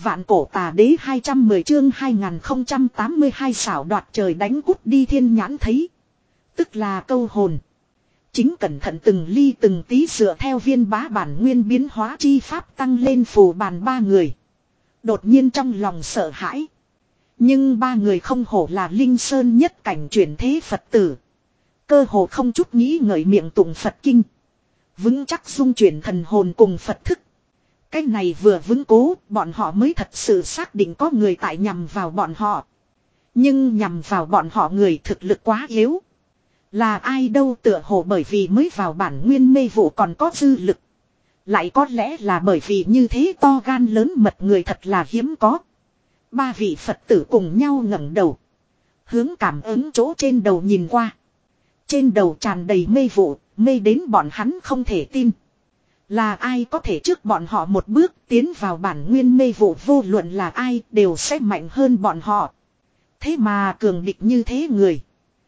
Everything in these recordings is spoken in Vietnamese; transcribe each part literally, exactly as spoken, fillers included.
Vạn cổ tà đế hai trăm mười chương hai nghìn không trăm tám mươi hai xảo đoạt trời đánh cút đi thiên nhãn thấy. Tức là câu hồn. Chính cẩn thận từng ly từng tí dựa theo viên bá bản nguyên biến hóa chi pháp tăng lên phù bàn ba người. Đột nhiên trong lòng sợ hãi. Nhưng ba người không hổ là linh sơn nhất cảnh chuyển thế Phật tử. Cơ hồ không chút nghĩ ngợi miệng tụng Phật kinh. Vững chắc dung chuyển thần hồn cùng Phật thức. Cái này vừa vững cố, bọn họ mới thật sự xác định có người tại nhằm vào bọn họ. Nhưng nhằm vào bọn họ người thực lực quá yếu. Là ai đâu, tựa hồ bởi vì mới vào bản nguyên mê vụ còn có dư lực. Lại có lẽ là bởi vì như thế to gan lớn mật người thật là hiếm có. Ba vị Phật tử cùng nhau ngẩng đầu. Hướng cảm ứng chỗ trên đầu nhìn qua. Trên đầu tràn đầy mê vụ, mê đến bọn hắn không thể tin. Là ai có thể trước bọn họ một bước tiến vào bản nguyên mê vụ, vô luận là ai đều sẽ mạnh hơn bọn họ. Thế mà cường địch như thế người.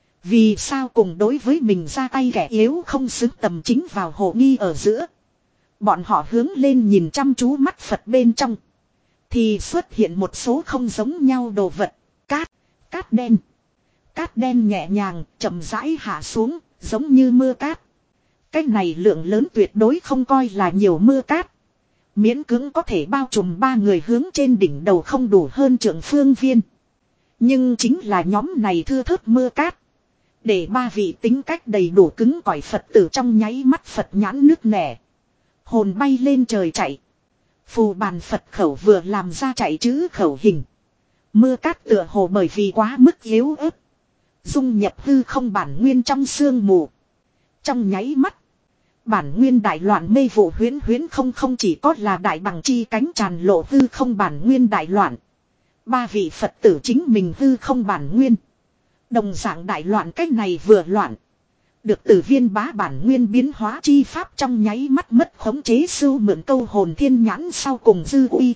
Vì sao cùng đối với mình ra tay kẻ yếu không xứng tầm chính vào hồ nghi ở giữa. Bọn họ hướng lên nhìn chăm chú mắt Phật bên trong. Thì xuất hiện một số không giống nhau đồ vật. Cát, cát đen. Cát đen nhẹ nhàng, chậm rãi hạ xuống, giống như mưa cát. Cái này lượng lớn tuyệt đối không coi là nhiều mưa cát. Miễn cưỡng có thể bao trùm ba người hướng trên đỉnh đầu không đủ hơn trượng phương viên. Nhưng chính là nhóm này thưa thớt mưa cát. Để ba vị tính cách đầy đủ cứng cỏi Phật tử trong nháy mắt Phật nhãn nước nẻ. Hồn bay lên trời chạy. Phù bàn Phật khẩu vừa làm ra chạy chữ khẩu hình. Mưa cát tựa hồ bởi vì quá mức yếu ớt. Dung nhập hư không bản nguyên trong sương mù. Trong nháy mắt. Bản nguyên đại loạn mê vụ huyễn huyễn không không chỉ có là đại bằng chi cánh tràn lộ hư không bản nguyên đại loạn. Ba vị Phật tử chính mình hư không bản nguyên. Đồng dạng đại loạn cách này vừa loạn. Được từ viên bá bản nguyên biến hóa chi pháp trong nháy mắt mất khống chế sưu mượn câu hồn thiên nhãn sau cùng dư uy.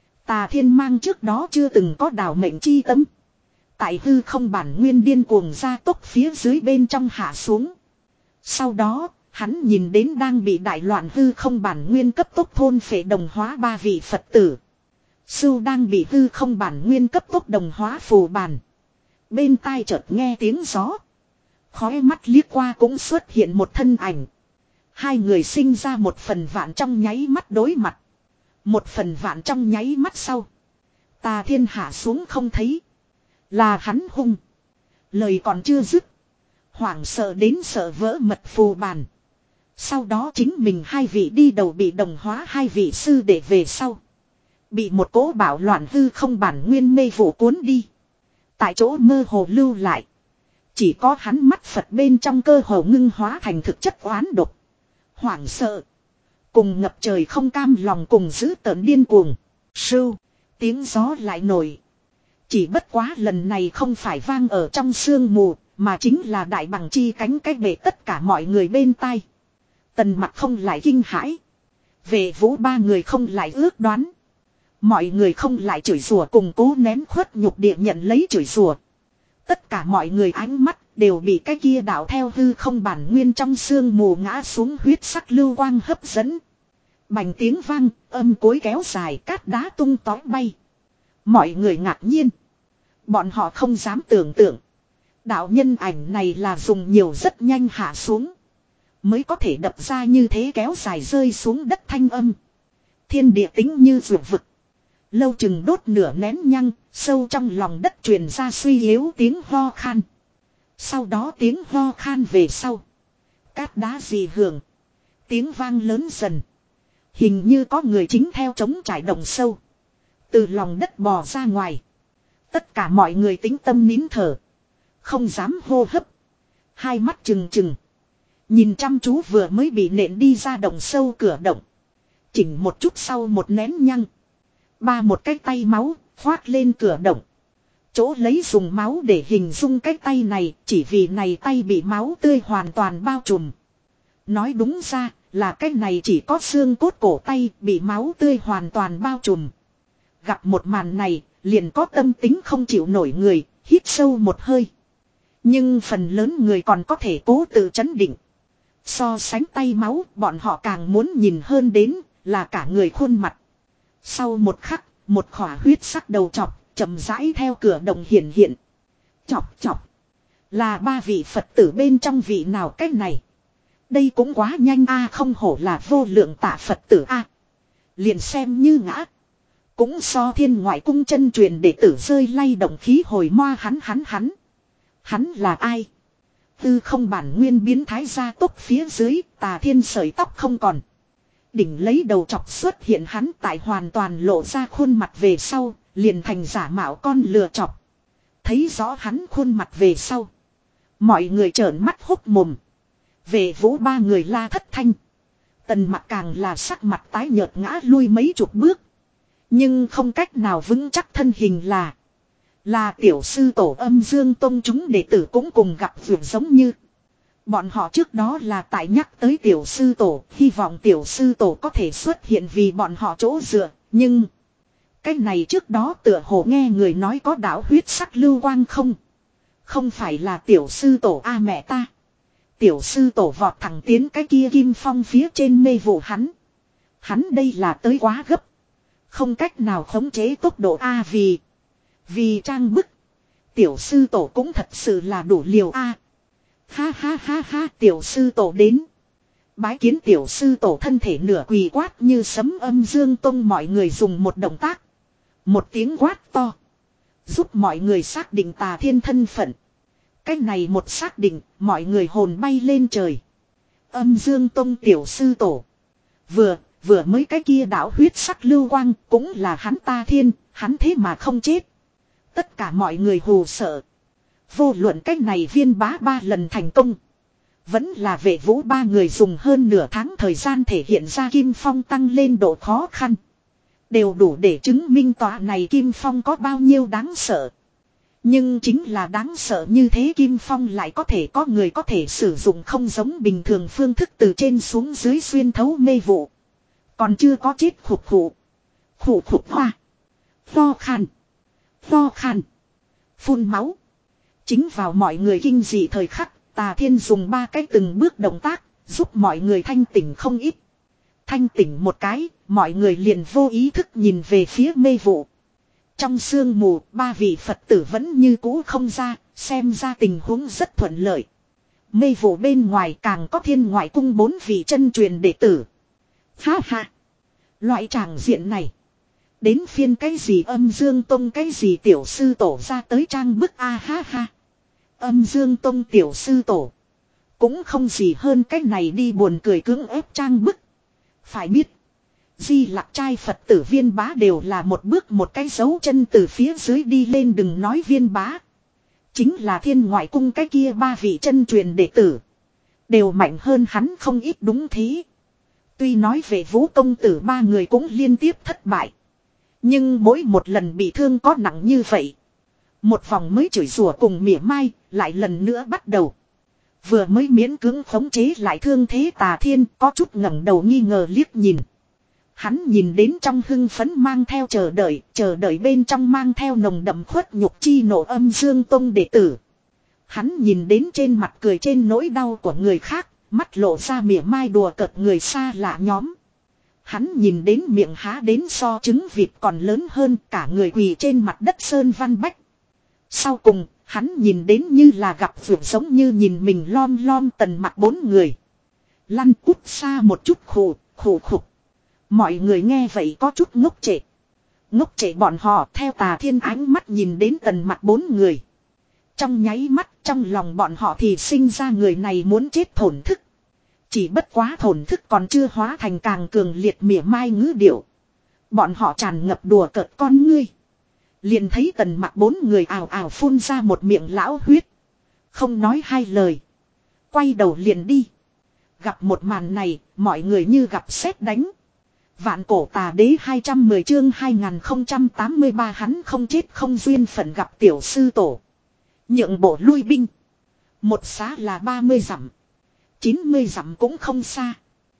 Tà thiên mang trước đó chưa từng có đảo mệnh chi tâm. Tại hư không bản nguyên điên cuồng ra tốc phía dưới bên trong hạ xuống. Sau đó, hắn nhìn đến đang bị đại loạn hư không bản nguyên cấp tốc thôn phệ đồng hóa ba vị Phật tử. Sưu đang bị hư không bản nguyên cấp tốc đồng hóa phù bàn. Bên tai chợt nghe tiếng gió. Khói mắt liếc qua cũng xuất hiện một thân ảnh. Hai người sinh ra một phần vạn trong nháy mắt đối mặt. Một phần vạn trong nháy mắt sau. Tà thiên hạ xuống không thấy. Là hắn hung. Lời còn chưa dứt. Hoảng sợ đến sợ vỡ mật phù bàn. Sau đó chính mình hai vị đi đầu bị đồng hóa hai vị sư để về sau. Bị một cỗ bạo loạn hư không bản nguyên mê vụ cuốn đi. Tại chỗ mơ hồ lưu lại. Chỉ có hắn mắt Phật bên trong cơ hồ ngưng hóa thành thực chất oán độc. Hoảng sợ. Cùng ngập trời không cam lòng cùng giữ tợn điên cuồng. Sưu. Tiếng gió lại nổi. Chỉ bất quá lần này không phải vang ở trong sương mù. Mà chính là đại bằng chi cánh cách bể tất cả mọi người bên tai. Tần mặt không lại kinh hãi. Về vũ ba người không lại ước đoán. Mọi người không lại chửi rủa cùng cố nén khuất nhục địa nhận lấy chửi rủa. Tất cả mọi người ánh mắt đều bị cái kia đảo theo hư không bản nguyên trong sương mù ngã xuống huyết sắc lưu quang hấp dẫn. Bành tiếng vang, âm cối kéo dài, cát đá tung tói bay. Mọi người ngạc nhiên. Bọn họ không dám tưởng tượng. Đạo nhân ảnh này là dùng nhiều rất nhanh hạ xuống. Mới có thể đập ra như thế kéo dài rơi xuống đất thanh âm. Thiên địa tính như ruột vực. Lâu chừng đốt nửa nén nhăng, sâu trong lòng đất truyền ra suy yếu tiếng ho khan. Sau đó tiếng ho khan về sau. Cát đá dị hưởng. Tiếng vang lớn dần. Hình như có người chính theo chống trải đồng sâu. Từ lòng đất bò ra ngoài. Tất cả mọi người tính tâm nín thở. Không dám hô hấp. Hai mắt trừng trừng. Nhìn chăm chú vừa mới bị nện đi ra đồng sâu cửa động. Chỉnh một chút sau một nén nhăng. Ba một cái tay máu khoát lên cửa động. Chỗ lấy dùng máu để hình dung cái tay này. Chỉ vì này tay bị máu tươi hoàn toàn bao trùm. Nói đúng ra là cái này chỉ có xương cốt cổ tay bị máu tươi hoàn toàn bao trùm. Gặp một màn này liền có tâm tính không chịu nổi người. Hít sâu một hơi. Nhưng phần lớn người còn có thể cố tự chấn định. So sánh tay máu bọn họ càng muốn nhìn hơn đến là cả người khuôn mặt. Sau một khắc Một khỏa huyết sắc đầu chọc, chậm rãi theo cửa động hiện hiện. Chọc chọc. Là ba vị Phật tử bên trong vị nào cách này. Đây cũng quá nhanh a, không hổ là vô lượng tạ Phật tử a. Liền xem như ngã. Cũng so thiên ngoại cung chân truyền đệ tử rơi lay động khí hồi moa hắn hắn hắn. Hắn là ai? Tư không bản nguyên biến thái gia tốc phía dưới, Tà Thiên sợi tóc không còn. Đỉnh lấy đầu chọc xuất hiện hắn tại hoàn toàn lộ ra khuôn mặt về sau, liền thành giả mạo con lừa chọc. Thấy rõ hắn khuôn mặt về sau. Mọi người trợn mắt hốc mồm. Về vũ ba người la thất thanh. Tần mặt càng là sắc mặt tái nhợt ngã lui mấy chục bước. Nhưng không cách nào vững chắc thân hình là. Là tiểu sư tổ Âm Dương Tông chúng đệ tử cũng cùng gặp việc giống như. Bọn họ trước đó là tại nhắc tới tiểu sư tổ, hy vọng tiểu sư tổ có thể xuất hiện vì bọn họ chỗ dựa, nhưng cái này trước đó tựa hồ nghe người nói có đạo huyết sắc lưu quang không. Không phải là tiểu sư tổ a mẹ ta. Tiểu sư tổ vọt thẳng tiến cái kia kim phong phía trên mê vụ hắn. Hắn đây là tới quá gấp. Không cách nào khống chế tốc độ a vì. Vì trang bức. Tiểu sư tổ cũng thật sự là đủ liều a. Ha ha ha ha tiểu sư tổ đến. Bái kiến tiểu sư tổ thân thể nửa quỳ quát như sấm Âm Dương Tông mọi người dùng một động tác. Một tiếng quát to. Giúp mọi người xác định Tà Thiên thân phận. Cách này một xác định, mọi người hồn bay lên trời. Âm Dương Tông tiểu sư tổ. Vừa, vừa mới cái kia đảo huyết sắc lưu quang cũng là hắn Tà Thiên, hắn thế mà không chết. Tất cả mọi người hù sợ. Vô luận cách này viên bá ba lần thành công. Vẫn là vệ vũ ba người dùng hơn nửa tháng thời gian thể hiện ra Kim Phong tăng lên độ khó khăn. Đều đủ để chứng minh tòa này Kim Phong có bao nhiêu đáng sợ. Nhưng chính là đáng sợ như thế Kim Phong lại có thể có người có thể sử dụng không giống bình thường phương thức từ trên xuống dưới xuyên thấu mê vụ. Còn chưa có chết khục khụ. Khụ khục hoa. Pho khăn. Pho khăn. Phun máu. Chính vào mọi người kinh dị thời khắc, Tà Thiên dùng ba cái từng bước động tác, giúp mọi người thanh tỉnh không ít. Thanh tỉnh một cái, mọi người liền vô ý thức nhìn về phía mê vụ. Trong sương mù, ba vị Phật tử vẫn như cũ không ra, xem ra tình huống rất thuận lợi. Mê vụ bên ngoài càng có thiên ngoại cung bốn vị chân truyền đệ tử. Ha ha! Loại tràng diện này. Đến phiên cái gì Âm Dương Tông cái gì tiểu sư tổ ra tới trang bức a ha ha. Âm Dương Tông tiểu sư tổ. Cũng không gì hơn cách này đi buồn cười cưỡng ép trang bức. Phải biết. Di Lặc trai Phật tử Viên Bá đều là một bước một cái dấu chân từ phía dưới đi lên, đừng nói Viên Bá. Chính là thiên ngoại cung cái kia ba vị chân truyền đệ tử. Đều mạnh hơn hắn không ít đúng thế. Tuy nói về Vũ công tử ba người cũng liên tiếp thất bại. Nhưng mỗi một lần bị thương có nặng như vậy. Một vòng mới chửi rủa cùng mỉa mai, lại lần nữa bắt đầu. Vừa mới miễn cưỡng khống chế lại thương thế Tà Thiên có chút ngẩng đầu nghi ngờ liếc nhìn. Hắn nhìn đến trong hưng phấn mang theo chờ đợi, chờ đợi bên trong mang theo nồng đậm khuất nhục chi nộ Âm Dương Tông đệ tử. Hắn nhìn đến trên mặt cười trên nỗi đau của người khác, mắt lộ ra mỉa mai đùa cợt người xa lạ nhóm. Hắn nhìn đến miệng há đến so trứng vịt còn lớn hơn, cả người quỳ trên mặt đất sơn văn bách. Sau cùng, hắn nhìn đến như là gặp vượt giống như nhìn mình lom lom Tần Mặc bốn người. Lăn cút xa một chút khổ, khổ khục. Mọi người nghe vậy có chút ngốc trệ. Ngốc trệ bọn họ theo Tà Thiên ánh mắt nhìn đến Tần Mặc bốn người. Trong nháy mắt trong lòng bọn họ thì sinh ra người này muốn chết thổn thức. Chỉ bất quá thổn thức còn chưa hóa thành càng cường liệt mỉa mai ngữ điệu. Bọn họ tràn ngập đùa cợt con ngươi. Liền thấy Tần Mặc bốn người ào ào phun ra một miệng lão huyết. Không nói hai lời. Quay đầu liền đi. Gặp một màn này, mọi người như gặp sét đánh. Vạn cổ tà đế hai trăm mười chương hai nghìn không trăm tám mươi ba hắn không chết không duyên phận gặp tiểu sư tổ. Nhượng bộ lui binh. Một xá là ba mươi dặm. chín mươi dặm cũng không xa.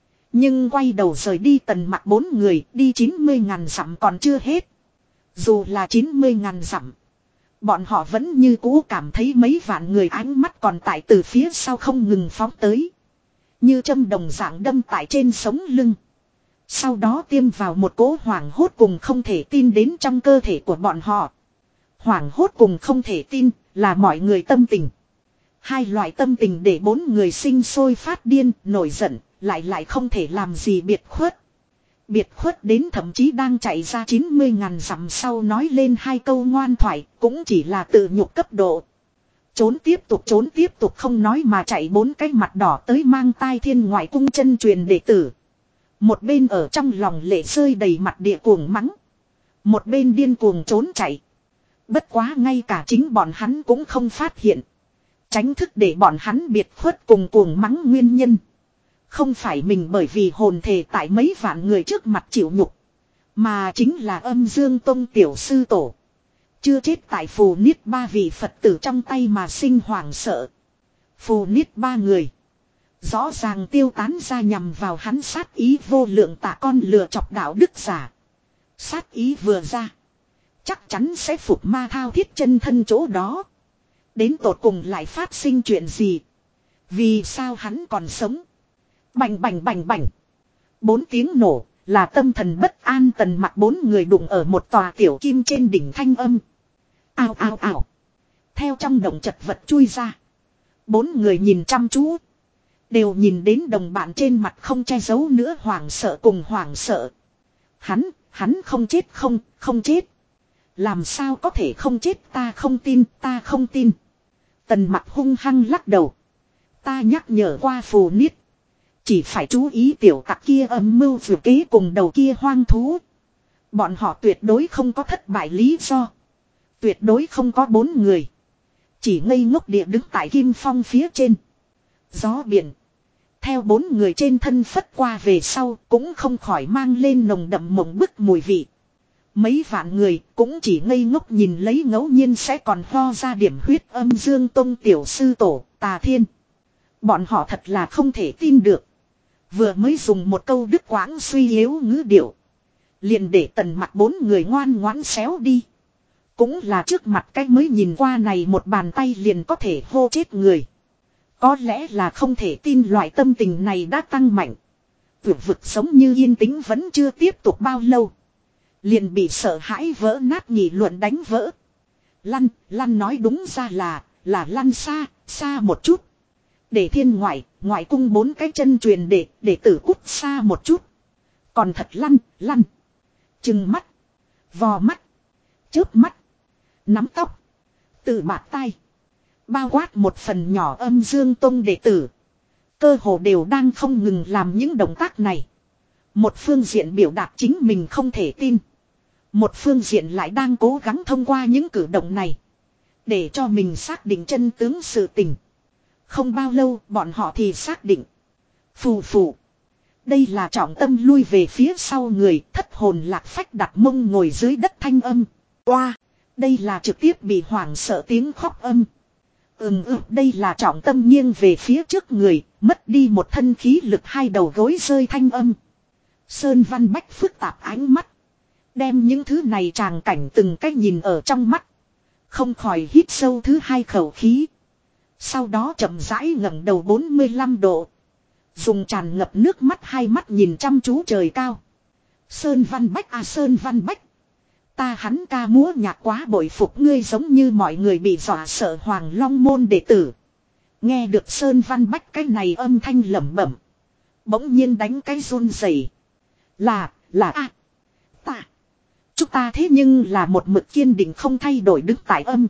Nhưng quay đầu rời đi Tần Mặc bốn người đi chín mươi ngàn dặm còn chưa hết. Dù là chín mươi ngàn dặm. Bọn họ vẫn như cũ cảm thấy mấy vạn người ánh mắt còn tại từ phía sau không ngừng phóng tới. Như châm đồng dạng đâm tại trên sống lưng. Sau đó tiêm vào một cỗ hoảng hốt cùng không thể tin đến trong cơ thể của bọn họ. Hoảng hốt cùng không thể tin là mọi người tâm tình. Hai loại tâm tình để bốn người sinh sôi phát điên, nổi giận, lại lại không thể làm gì biệt khuất. Biệt khuất đến thậm chí đang chạy ra chín mươi ngàn dặm sau nói lên hai câu ngoan thoại, cũng chỉ là tự nhục cấp độ. Trốn tiếp tục trốn tiếp tục không nói mà chạy bốn cái mặt đỏ tới mang tai thiên ngoại cung chân truyền đệ tử. Một bên ở trong lòng lệ rơi đầy mặt địa cuồng mắng. Một bên điên cuồng trốn chạy. Bất quá ngay cả chính bọn hắn cũng không phát hiện. Tránh thức để bọn hắn biệt khuất cùng cuồng mắng nguyên nhân. Không phải mình bởi vì hồn thể tại mấy vạn người trước mặt chịu nhục. Mà chính là âm dương tông tiểu sư tổ. Chưa chết tại phù niết ba vị Phật tử trong tay mà sinh hoảng sợ. Phù niết ba người. Rõ ràng tiêu tán ra nhằm vào hắn sát ý vô lượng tạ con lừa chọc đạo đức giả. Sát ý vừa ra. Chắc chắn sẽ phục ma thao thiết chân thân chỗ đó. Đến tột cùng lại phát sinh chuyện gì. Vì sao hắn còn sống. Bành bành bành bành. Bốn tiếng nổ là tâm thần bất an tần mặt bốn người đụng ở một tòa tiểu kim trên đỉnh thanh âm. Ao ao ao. Theo trong động chật vật chui ra. Bốn người nhìn chăm chú. Đều nhìn đến đồng bạn trên mặt không che giấu nữa hoảng sợ cùng hoảng sợ. Hắn, hắn không chết không, không chết. Làm sao có thể không chết ta không tin, ta không tin. Tần mặt hung hăng lắc đầu. Ta nhắc nhở qua phù niết. Chỉ phải chú ý tiểu tặc kia âm mưu vừa kế cùng đầu kia hoang thú. Bọn họ tuyệt đối không có thất bại lý do. Tuyệt đối không có bốn người. Chỉ ngây ngốc địa đứng tại kim phong phía trên. Gió biển. Theo bốn người trên thân phất qua về sau cũng không khỏi mang lên nồng đậm mộng bức mùi vị. Mấy vạn người cũng chỉ ngây ngốc nhìn lấy ngẫu nhiên sẽ còn ho ra điểm huyết âm dương tông tiểu sư tổ Tà Thiên. Bọn họ thật là không thể tin được. Vừa mới dùng một câu đức quãng suy yếu ngữ điệu. Liền để tần mặt bốn người ngoan ngoãn xéo đi. Cũng là trước mặt cái mới nhìn qua này một bàn tay liền có thể hô chết người. Có lẽ là không thể tin loại tâm tình này đã tăng mạnh. Vượt vực sống như yên tĩnh vẫn chưa tiếp tục bao lâu. Liền bị sợ hãi vỡ nát nghị luận đánh vỡ. Lăn, lăn nói đúng ra là, là lăn xa, xa một chút. Để thiên ngoại, ngoại cung bốn cái chân truyền để, để tử cút xa một chút. Còn thật lăn, lăn. Chừng mắt, vò mắt, chớp mắt, nắm tóc, tự bạt tay. Bao quát một phần nhỏ âm dương tông đệ tử. Cơ hồ đều đang không ngừng làm những động tác này. Một phương diện biểu đạt chính mình không thể tin. Một phương diện lại đang cố gắng thông qua những cử động này. Để cho mình xác định chân tướng sự tình. Không bao lâu bọn họ thì xác định. Phù phù. Đây là trọng tâm lui về phía sau người thất hồn lạc phách đặt mông ngồi dưới đất thanh âm. Oa. Đây là trực tiếp bị hoảng sợ tiếng khóc âm. Ừm ừm đây là trọng tâm nghiêng về phía trước người. Mất đi một thân khí lực hai đầu gối rơi thanh âm. Sơn Văn Bách phức tạp ánh mắt. Đem những thứ này tràng cảnh từng cách nhìn ở trong mắt. Không khỏi hít sâu thứ hai khẩu khí. Sau đó chậm rãi ngẩng đầu bốn mươi lăm độ. Dùng tràn ngập nước mắt hai mắt nhìn chăm chú trời cao. Sơn Văn Bách à Sơn Văn Bách. Ta hắn ca múa nhạc quá bội phục ngươi giống như mọi người bị dọa sợ Hoàng Long môn đệ tử. Nghe được Sơn Văn Bách cái này âm thanh lẩm bẩm. Bỗng nhiên đánh cái run rẩy. Là, là a à, ta. Chúng ta thế nhưng là một mực kiên định không thay đổi đứng tại âm.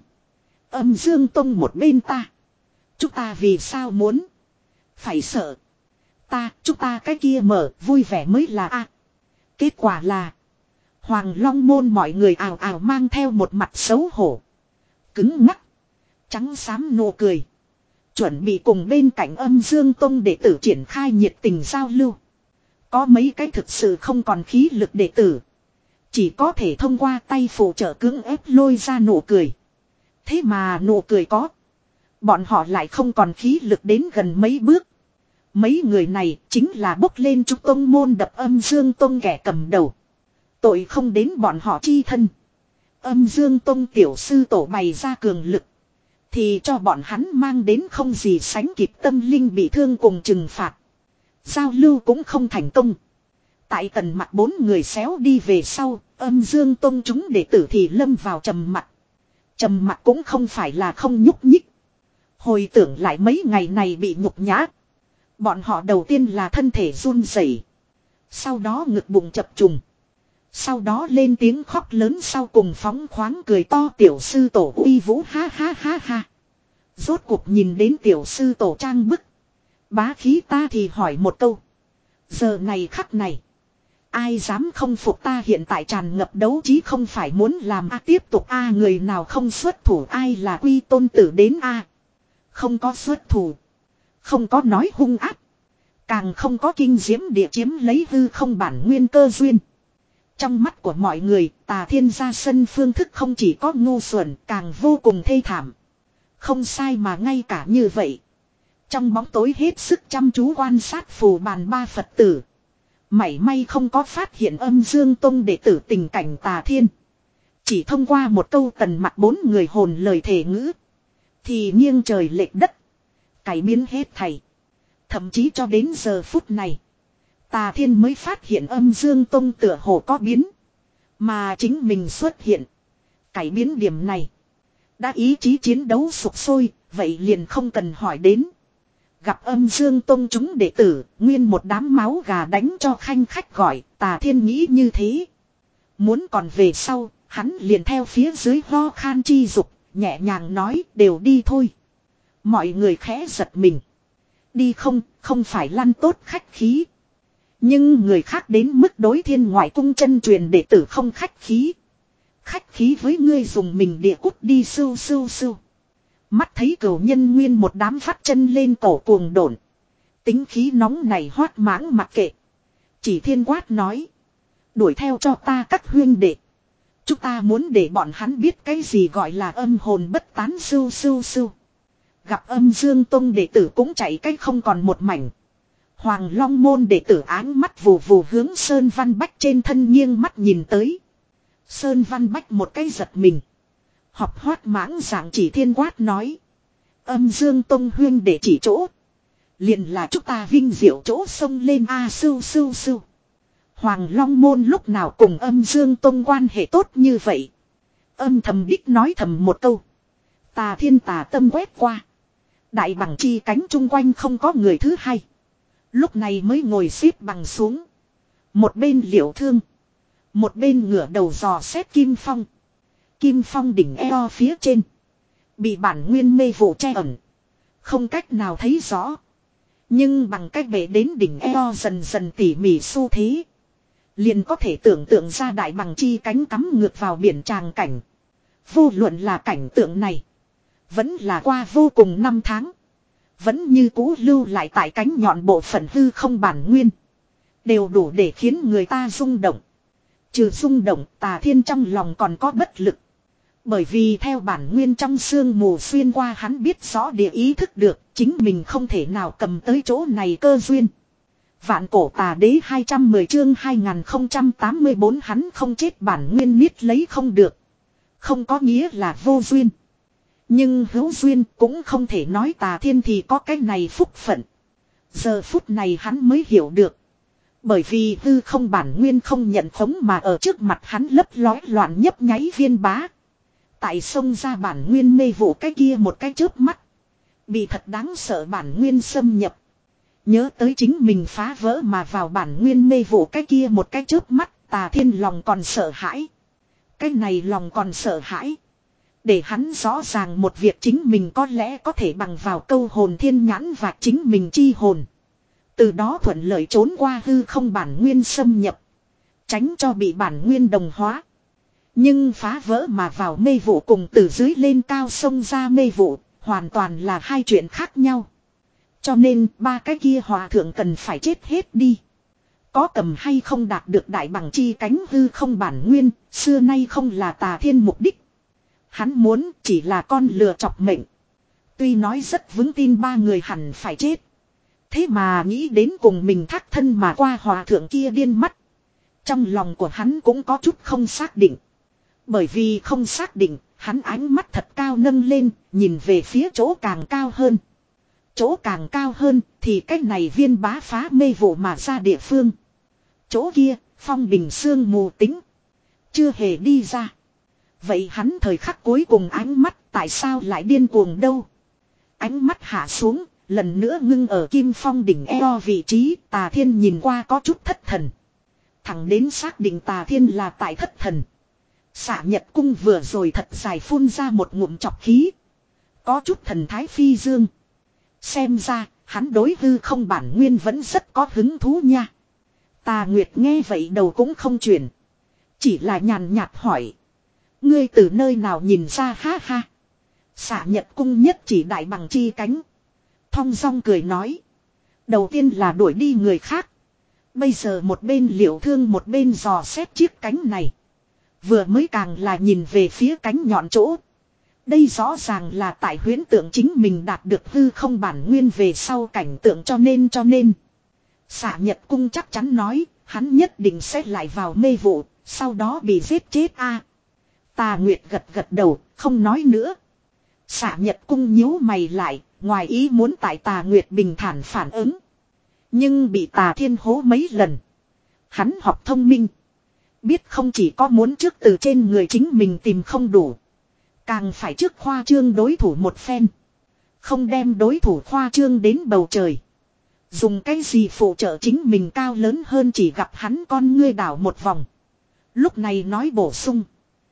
Âm dương tông một bên ta. Chúng ta vì sao muốn. Phải sợ. Ta, chúng ta cái kia mở, vui vẻ mới là a. Kết quả là. Hoàng Long môn mọi người ào ào mang theo một mặt xấu hổ. Cứng ngắc. Trắng xám nụ cười. Chuẩn bị cùng bên cạnh âm dương tông đệ tử triển khai nhiệt tình giao lưu. Có mấy cái thực sự không còn khí lực đệ tử. Chỉ có thể thông qua tay phụ trợ cưỡng ép lôi ra nụ cười. Thế mà nụ cười có. Bọn họ lại không còn khí lực đến gần mấy bước. Mấy người này chính là bốc lên trúc tông môn đập âm dương tông kẻ cầm đầu. Tội không đến bọn họ chi thân. Âm dương tông tiểu sư tổ bày ra cường lực. Thì cho bọn hắn mang đến không gì sánh kịp tâm linh bị thương cùng trừng phạt. Giao lưu cũng không thành công. Tại tần mặt bốn người xéo đi về sau, âm dương tông chúng đệ tử thì lâm vào trầm mặc. Trầm mặc cũng không phải là không nhúc nhích. Hồi tưởng lại mấy ngày này bị nhục nhã. Bọn họ đầu tiên là thân thể run rẩy, sau đó ngực bụng chập trùng, sau đó lên tiếng khóc lớn, sau cùng phóng khoáng cười to, tiểu sư tổ uy vũ ha ha ha ha. Rốt cuộc nhìn đến tiểu sư tổ trang bức, bá khí, ta thì hỏi một câu. Giờ này khắc này, ai dám không phục ta hiện tại tràn ngập đấu trí, không phải muốn làm a tiếp tục a người nào không xuất thủ ai là quy tôn tử đến a Không có xuất thủ, không có nói hung ác, càng không có kinh diễm địa chiếm lấy hư không bản nguyên cơ duyên. Trong mắt của mọi người, Tà Thiên ra sân phương thức không chỉ có ngu xuẩn, càng vô cùng thê thảm. Không sai, mà ngay cả như vậy, trong bóng tối hết sức chăm chú quan sát phù bàn ba Phật tử, mảy may không có phát hiện âm dương tông đệ tử tình cảnh Tà Thiên. Chỉ thông qua một câu tần mặt bốn người hồn lời thể ngữ, thì nghiêng trời lệch đất, cải biến hết thảy. Thậm chí cho đến giờ phút này, Tà Thiên mới phát hiện âm dương tông tựa hồ có biến, mà chính mình xuất hiện, cải biến điểm này. Đã ý chí chiến đấu sục sôi, vậy liền không cần hỏi đến. Gặp âm dương tông chúng đệ tử, nguyên một đám máu gà đánh cho khanh khách gọi, Tà Thiên nghĩ như thế. Muốn còn về sau, hắn liền theo phía dưới ho khan chi dục, nhẹ nhàng nói đều đi thôi. Mọi người khẽ giật mình. Đi không, không phải lăn tốt khách khí. Nhưng người khác đến mức đối thiên ngoại cung chân truyền đệ tử không khách khí. Khách khí với ngươi dùng mình địa cút đi sưu sưu sưu. Mắt thấy cửu nhân nguyên một đám vắt chân lên cổ cuồng độn. Tính khí nóng này hoát mãng mặc kệ. Chỉ thiên quát nói. Đuổi theo cho ta các huyên đệ. Chúng ta muốn để bọn hắn biết cái gì gọi là âm hồn bất tán sưu sưu sưu. Gặp âm dương tông đệ tử cũng chạy cách không còn một mảnh. Hoàng Long môn đệ tử áng mắt vù vù hướng Sơn Văn Bách trên thân nghiêng mắt nhìn tới. Sơn Văn Bách một cái giật mình. Học hoát mãng dạng chỉ thiên quát nói. Âm dương tông huyên để chỉ chỗ. Liền là chúng ta vinh diệu chỗ sông lên a à, sưu sưu sưu. Hoàng Long môn lúc nào cùng âm dương tông quan hệ tốt như vậy. Âm thầm đích nói thầm một câu. Tà Thiên tà tâm quét qua. Đại bằng chi cánh chung quanh không có người thứ hai. Lúc này mới ngồi xếp bằng xuống. Một bên Liễu Thương, một bên ngửa đầu dò xét Kim Phong. Kim Phong đỉnh eo phía trên, bị bản nguyên mê vụ che ẩn, không cách nào thấy rõ. Nhưng bằng cách bể đến đỉnh eo dần dần tỉ mỉ xu thế, liền có thể tưởng tượng ra đại bằng chi cánh cắm ngược vào biển tràng cảnh. Vô luận là cảnh tượng này, vẫn là qua vô cùng năm tháng, vẫn như cũ lưu lại tại cánh nhọn bộ phận hư không bản nguyên, đều đủ để khiến người ta rung động. Trừ rung động, Tà Thiên trong lòng còn có bất lực. Bởi vì theo bản nguyên trong sương mù xuyên qua, hắn biết rõ địa ý thức được chính mình không thể nào cầm tới chỗ này cơ duyên. Vạn cổ tà đế hai trăm mười chương hai nghìn không trăm tám mươi bốn, hắn không chết bản nguyên niết lấy không được. Không có nghĩa là vô duyên. Nhưng hữu duyên cũng không thể nói Tà Thiên thì có cái này phúc phận. Giờ phút này hắn mới hiểu được. Bởi vì hư không bản nguyên không nhận khống mà ở trước mặt hắn lấp lói loạn nhấp nháy viên bá. Tại sông ra bản nguyên mê vụ cái kia một cái chớp mắt. Bị thật đáng sợ bản nguyên xâm nhập. Nhớ tới chính mình phá vỡ mà vào bản nguyên mê vụ cái kia một cái chớp mắt, Tà Thiên lòng còn sợ hãi. Cái này lòng còn sợ hãi. Để hắn rõ ràng một việc, chính mình có lẽ có thể bằng vào câu hồn thiên nhãn vạch chính mình chi hồn. Từ đó thuận lợi trốn qua hư không bản nguyên xâm nhập. Tránh cho bị bản nguyên đồng hóa. Nhưng phá vỡ mà vào mê vụ cùng từ dưới lên cao sông ra mê vụ, hoàn toàn là hai chuyện khác nhau. Cho nên ba cái kia hòa thượng cần phải chết hết đi. Có cầm hay không đạt được đại bằng chi cánh hư không bản nguyên, xưa nay không là Tà Thiên mục đích. Hắn muốn chỉ là con lừa chọc mệnh. Tuy nói rất vững tin ba người hẳn phải chết. Thế mà nghĩ đến cùng mình thác thân mà qua hòa thượng kia điên mắt. Trong lòng của hắn cũng có chút không xác định. Bởi vì không xác định, hắn ánh mắt thật cao nâng lên, nhìn về phía chỗ càng cao hơn. Chỗ càng cao hơn thì cái này viên bá phá mê vụ mà ra địa phương. Chỗ kia, phong bình sương mù tính. Chưa hề đi ra. Vậy hắn thời khắc cuối cùng ánh mắt tại sao lại điên cuồng đâu? Ánh mắt hạ xuống, lần nữa ngưng ở kim phong đỉnh eo vị trí, Tà Thiên nhìn qua có chút thất thần. Thẳng đến xác định Tà Thiên là tại thất thần. Xạ Nhật Cung vừa rồi thật dài phun ra một ngụm chọc khí. Có chút thần thái phi dương. Xem ra, hắn đối hư không bản nguyên vẫn rất có hứng thú nha. Tà Nguyệt nghe vậy đầu cũng không chuyển. Chỉ là nhàn nhạt hỏi. Ngươi từ nơi nào nhìn ra ha ha. Xạ Nhật Cung nhất chỉ đại bằng chi cánh. Thong dong cười nói. Đầu tiên là đuổi đi người khác. Bây giờ một bên liệu thương một bên dò xét chiếc cánh này. Vừa mới càng là nhìn về phía cánh nhọn chỗ. Đây rõ ràng là tại huyễn tượng chính mình đạt được hư không bản nguyên về sau cảnh tượng cho nên cho nên. Xạ Nhật Cung chắc chắn nói, hắn nhất định sẽ lại vào mê vụ, sau đó bị giết chết a. Tà Nguyệt gật gật đầu, không nói nữa. Xạ Nhật Cung nhíu mày lại, ngoài ý muốn tại Tà Nguyệt bình thản phản ứng. Nhưng bị Tà Thiên hố mấy lần. Hắn học thông minh. Biết không chỉ có muốn trước từ trên người chính mình tìm không đủ. Càng phải trước khoa trương đối thủ một phen. Không đem đối thủ khoa trương đến bầu trời. Dùng cái gì phụ trợ chính mình cao lớn hơn chỉ gặp hắn con ngươi đảo một vòng. Lúc này nói bổ sung.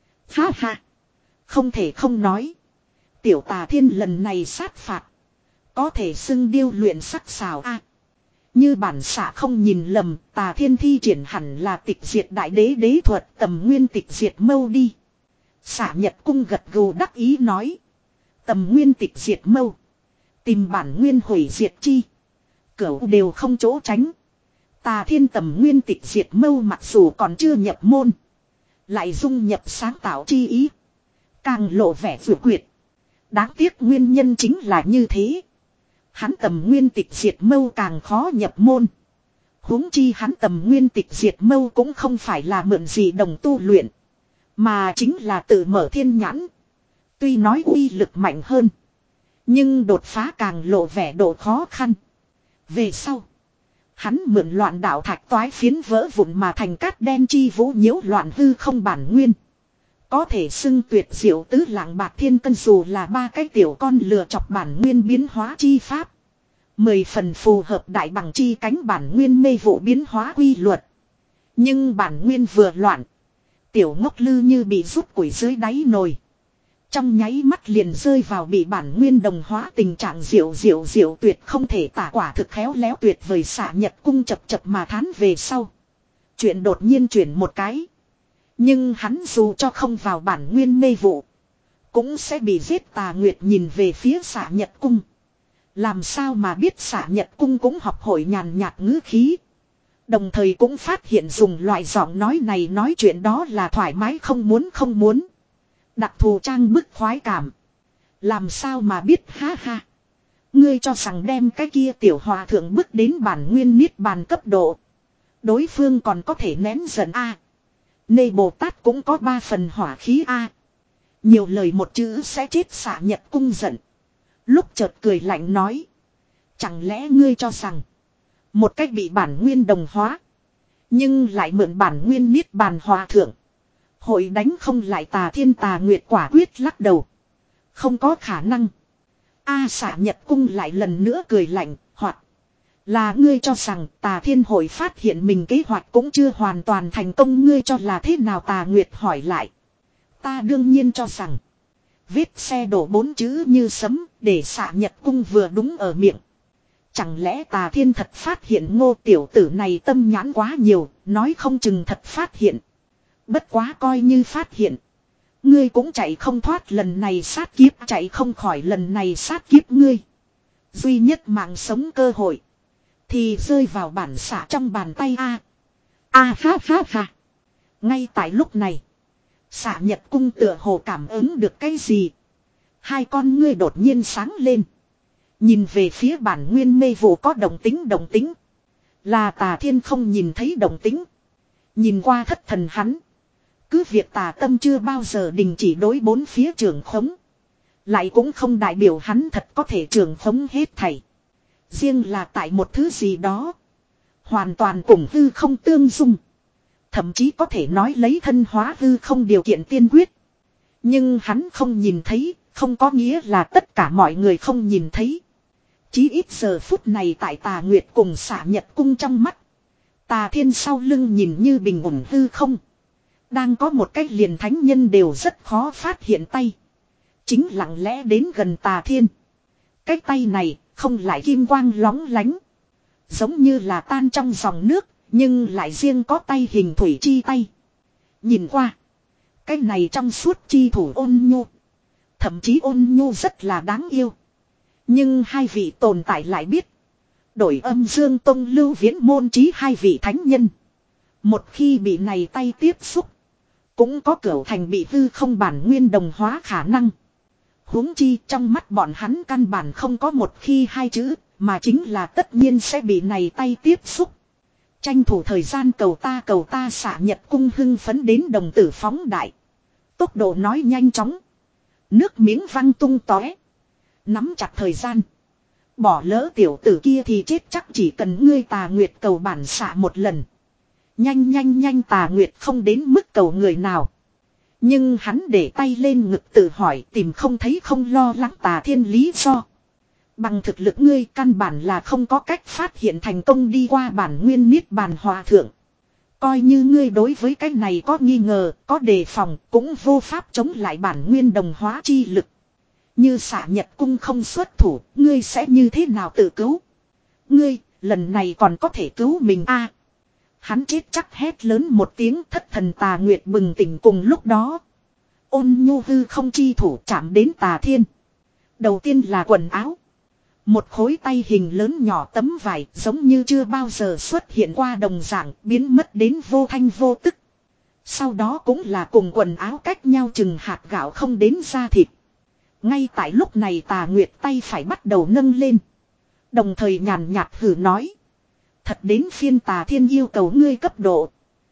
Ha ha. Không thể không nói. Tiểu Tà Thiên lần này sát phạt. Có thể xưng điêu luyện sắc xào a. Như bản xạ không nhìn lầm, Tà Thiên thi triển hẳn là tịch diệt đại đế đế thuật tầm nguyên tịch diệt mâu đi. Xạ Nhật Cung gật gù đắc ý nói. Tầm nguyên tịch diệt mâu. Tìm bản nguyên hủy diệt chi. Cửu đều không chỗ tránh. Tà Thiên tầm nguyên tịch diệt mâu mặc dù còn chưa nhập môn. Lại dung nhập sáng tạo chi ý. Càng lộ vẻ vừa quyệt. Đáng tiếc nguyên nhân chính là như thế. Hắn tầm nguyên tịch diệt mâu càng khó nhập môn. Huống chi hắn tầm nguyên tịch diệt mâu cũng không phải là mượn gì đồng tu luyện. Mà chính là tự mở thiên nhãn. Tuy nói uy lực mạnh hơn. Nhưng đột phá càng lộ vẻ độ khó khăn. Về sau. Hắn mượn loạn đạo thạch toái phiến vỡ vụn mà thành cát đen chi vũ nhiễu loạn hư không bản nguyên. Có thể xưng tuyệt diệu tứ lạng bạc thiên cân dù là ba cái tiểu con lừa chọc bản nguyên biến hóa chi pháp. Mười phần phù hợp đại bằng chi cánh bản nguyên mê vụ biến hóa quy luật. Nhưng bản nguyên vừa loạn. Tiểu ngốc lư như bị rút củi dưới đáy nồi. Trong nháy mắt liền rơi vào bị bản nguyên đồng hóa tình trạng diệu diệu diệu tuyệt không thể tả quả thực khéo léo tuyệt vời. Xạ Nhật Cung chập chập mà thán về sau. Chuyện đột nhiên chuyển một cái. Nhưng hắn dù cho không vào bản nguyên mê vụ. Cũng sẽ bị giết. Tà Nguyệt nhìn về phía Xạ Nhật Cung. Làm sao mà biết Xạ Nhật Cung cũng học hội nhàn nhạt ngữ khí. Đồng thời cũng phát hiện dùng loại giọng nói này nói chuyện đó là thoải mái không muốn không muốn. Đặc thù trang bức khoái cảm. Làm sao mà biết ha ha. Ngươi cho rằng đem cái kia tiểu hòa thượng bức đến bản nguyên niết bàn cấp độ. Đối phương còn có thể nén giận a. À. Nê Bồ Tát cũng có ba phần hỏa khí a. À. Nhiều lời một chữ sẽ chết. Xạ Nhật Cung giận. Lúc chợt cười lạnh nói. Chẳng lẽ ngươi cho rằng. Một cách bị bản nguyên đồng hóa. Nhưng lại mượn bản nguyên niết bàn hòa thượng. Hội đánh không lại Tà Thiên. Tà Nguyệt quả quyết lắc đầu. Không có khả năng. A Xạ Nhật Cung lại lần nữa cười lạnh. Hoặc là ngươi cho rằng Tà Thiên hội phát hiện mình kế hoạch cũng chưa hoàn toàn thành công. Ngươi cho là thế nào? Tà Nguyệt hỏi lại. Ta đương nhiên cho rằng. Vết xe đổ bốn chữ như sấm. Để Xạ Nhật Cung vừa đúng ở miệng. Chẳng lẽ Tà Thiên thật phát hiện Ngô tiểu tử này tâm nhãn quá nhiều. Nói không chừng thật phát hiện. Bất quá coi như phát hiện. Ngươi cũng chạy không thoát lần này sát kiếp. Chạy không khỏi lần này sát kiếp ngươi. Duy nhất mạng sống cơ hội. Thì rơi vào bản xạ trong bàn tay a. A ha ha ha. Ngay tại lúc này. Xạ Nhật Cung tựa hồ cảm ứng được cái gì. Hai con ngươi đột nhiên sáng lên. Nhìn về phía bản nguyên mê vụ có động tính động tính. Là Tà Thiên không nhìn thấy động tính. Nhìn qua thất thần hắn. Cứ việc tà tâm chưa bao giờ đình chỉ đối bốn phía trường khống. Lại cũng không đại biểu hắn thật có thể trường khống hết thảy. Riêng là tại một thứ gì đó. Hoàn toàn cùng hư không tương dung. Thậm chí có thể nói lấy thân hóa hư không điều kiện tiên quyết. Nhưng hắn không nhìn thấy, không có nghĩa là tất cả mọi người không nhìn thấy. Chí ít giờ phút này tại Tà Nguyệt cùng Xạ Nhật cung trong mắt. Tà Thiên sau lưng nhìn như bình ổn hư không. Đang có một cách liền thánh nhân đều rất khó phát hiện tay. Chính lặng lẽ đến gần Tà Thiên. Cái tay này không lại kim quang lóng lánh. Giống như là tan trong dòng nước, nhưng lại riêng có tay hình thủy chi tay. Nhìn qua. Cái này trong suốt chi thủ ôn nhu. Thậm chí ôn nhu rất là đáng yêu. Nhưng hai vị tồn tại lại biết. Đổi âm dương tông lưu viễn môn chí hai vị thánh nhân. Một khi bị này tay tiếp xúc. Cũng có cửu thành bị hư không bản nguyên đồng hóa khả năng. Huống chi trong mắt bọn hắn căn bản không có một khi hai chữ. Mà chính là tất nhiên sẽ bị này tay tiếp xúc. Tranh thủ thời gian cầu ta cầu ta Xạ Nhật cung hưng phấn đến đồng tử phóng đại. Tốc độ nói nhanh chóng. Nước miếng văng tung tóe. Nắm chặt thời gian. Bỏ lỡ tiểu tử kia thì chết chắc chỉ cần ngươi Tà Nguyệt cầu bản xạ một lần. Nhanh nhanh nhanh Tà Nguyệt không đến mức cầu người nào. Nhưng hắn để tay lên ngực tự hỏi tìm không thấy không lo lắng Tà Thiên lý do. Bằng thực lực ngươi căn bản là không có cách phát hiện thành công đi qua bản nguyên niết bàn hòa thượng. Coi như ngươi đối với cái này có nghi ngờ, có đề phòng, cũng vô pháp chống lại bản nguyên đồng hóa chi lực. Như Xạ Nhật cung không xuất thủ, ngươi sẽ như thế nào tự cứu? Ngươi, lần này còn có thể cứu mình a? À, hắn chết chắc hét lớn một tiếng thất thần Tà Nguyệt bừng tỉnh cùng lúc đó. Ôn nhu hư không chi thủ chạm đến Tà Thiên. Đầu tiên là quần áo. Một khối tay hình lớn nhỏ tấm vải giống như chưa bao giờ xuất hiện qua đồng dạng biến mất đến vô thanh vô tức. Sau đó cũng là cùng quần áo cách nhau chừng hạt gạo không đến da thịt. Ngay tại lúc này Tà Nguyệt tay phải bắt đầu nâng lên. Đồng thời nhàn nhạt hử nói. Thật đến phiên Tà Thiên yêu cầu ngươi cấp độ.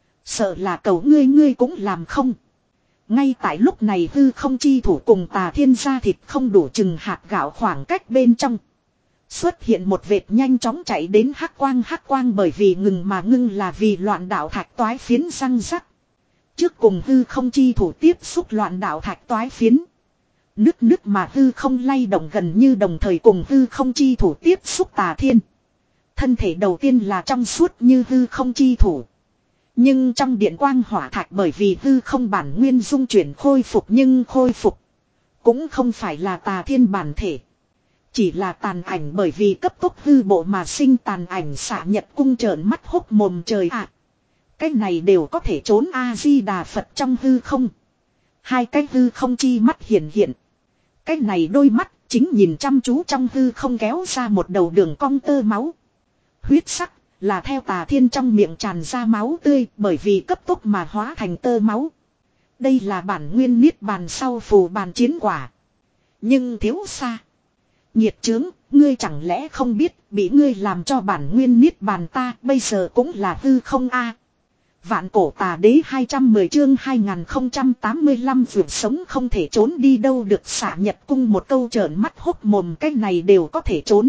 Sợ là cầu ngươi ngươi cũng làm không. Ngay tại lúc này hư không chi thủ cùng Tà Thiên da thịt không đủ chừng hạt gạo khoảng cách bên trong. Xuất hiện một vệt nhanh chóng chạy đến hắc quang hắc quang bởi vì ngừng mà ngưng là vì loạn đạo thạch toái phiến răng rắc. Trước cùng hư không chi thủ tiếp xúc loạn đạo thạch toái phiến. Nứt nứt mà hư không lay động gần như đồng thời cùng hư không chi thủ tiếp xúc Tà Thiên. Thân thể đầu tiên là trong suốt như hư không chi thủ. Nhưng trong điện quang hỏa thạch bởi vì hư không bản nguyên dung chuyển khôi phục nhưng khôi phục. Cũng không phải là Tà Thiên bản thể. Chỉ là tàn ảnh bởi vì cấp tốc hư bộ mà sinh tàn ảnh Xạ Nhật cung trợn mắt hốc mồm trời ạ. À, cái này đều có thể trốn A-di-đà Phật trong hư không. Hai cái hư không chi mắt hiện hiện. Cái này đôi mắt chính nhìn chăm chú trong hư không kéo ra một đầu đường cong tơ máu. Huyết sắc là theo Tà Thiên trong miệng tràn ra máu tươi bởi vì cấp tốc mà hóa thành tơ máu. Đây là bản nguyên niết bàn sau phù bàn chiến quả. Nhưng thiếu xa. Nhiệt trướng, ngươi chẳng lẽ không biết bị ngươi làm cho bản nguyên niết bàn ta bây giờ cũng là hư không a? À, vạn cổ Tà đế hai trăm mười chương hai nghìn không trăm tám mươi lăm vượt sống không thể trốn đi đâu được Xạ Nhật cung một câu trợn mắt hốc mồm cái này đều có thể trốn.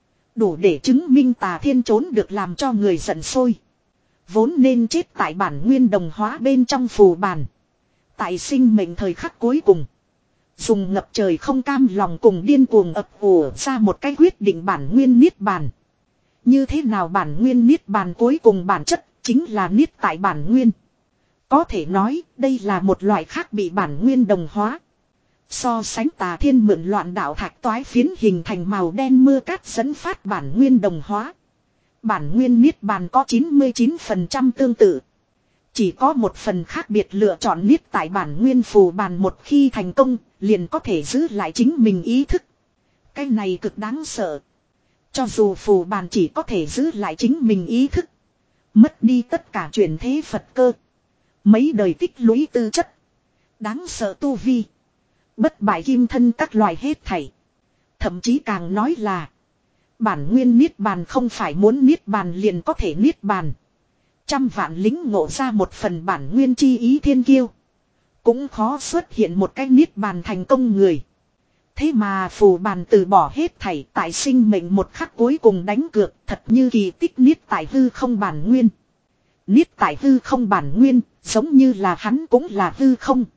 Đủ để chứng minh Tà Thiên trốn được làm cho người giận sôi. Vốn nên chết tại bản nguyên đồng hóa bên trong phù bàn. Tại sinh mệnh thời khắc cuối cùng. Dùng ngập trời không cam lòng cùng điên cuồng ập ùa ra một cái quyết định bản nguyên niết bàn. Như thế nào bản nguyên niết bàn cuối cùng bản chất chính là niết tại bản nguyên. Có thể nói đây là một loại khác bị bản nguyên đồng hóa. So sánh Tà Thiên mượn loạn đạo thạch toái phiến hình thành màu đen mưa cát dẫn phát bản nguyên đồng hóa. Bản nguyên niết bàn có chín mươi chín phần trăm tương tự. Chỉ có một phần khác biệt lựa chọn niết tại bản nguyên phù bàn một khi thành công, liền có thể giữ lại chính mình ý thức. Cái này cực đáng sợ. Cho dù phù bàn chỉ có thể giữ lại chính mình ý thức. Mất đi tất cả truyền thế Phật cơ. Mấy đời tích lũy tư chất. Đáng sợ tu vi. Bất bại kim thân các loài hết thảy. Thậm chí càng nói là. Bản nguyên niết bàn không phải muốn niết bàn liền có thể niết bàn. Trăm vạn lính ngộ ra một phần bản nguyên chi ý thiên kiêu. Cũng khó xuất hiện một cái niết bàn thành công người. Thế mà phù bàn từ bỏ hết thảy tại sinh mệnh một khắc cuối cùng đánh cược thật như kỳ tích niết tại hư không bản nguyên. Niết tại hư không bản nguyên, giống như là hắn cũng là hư không.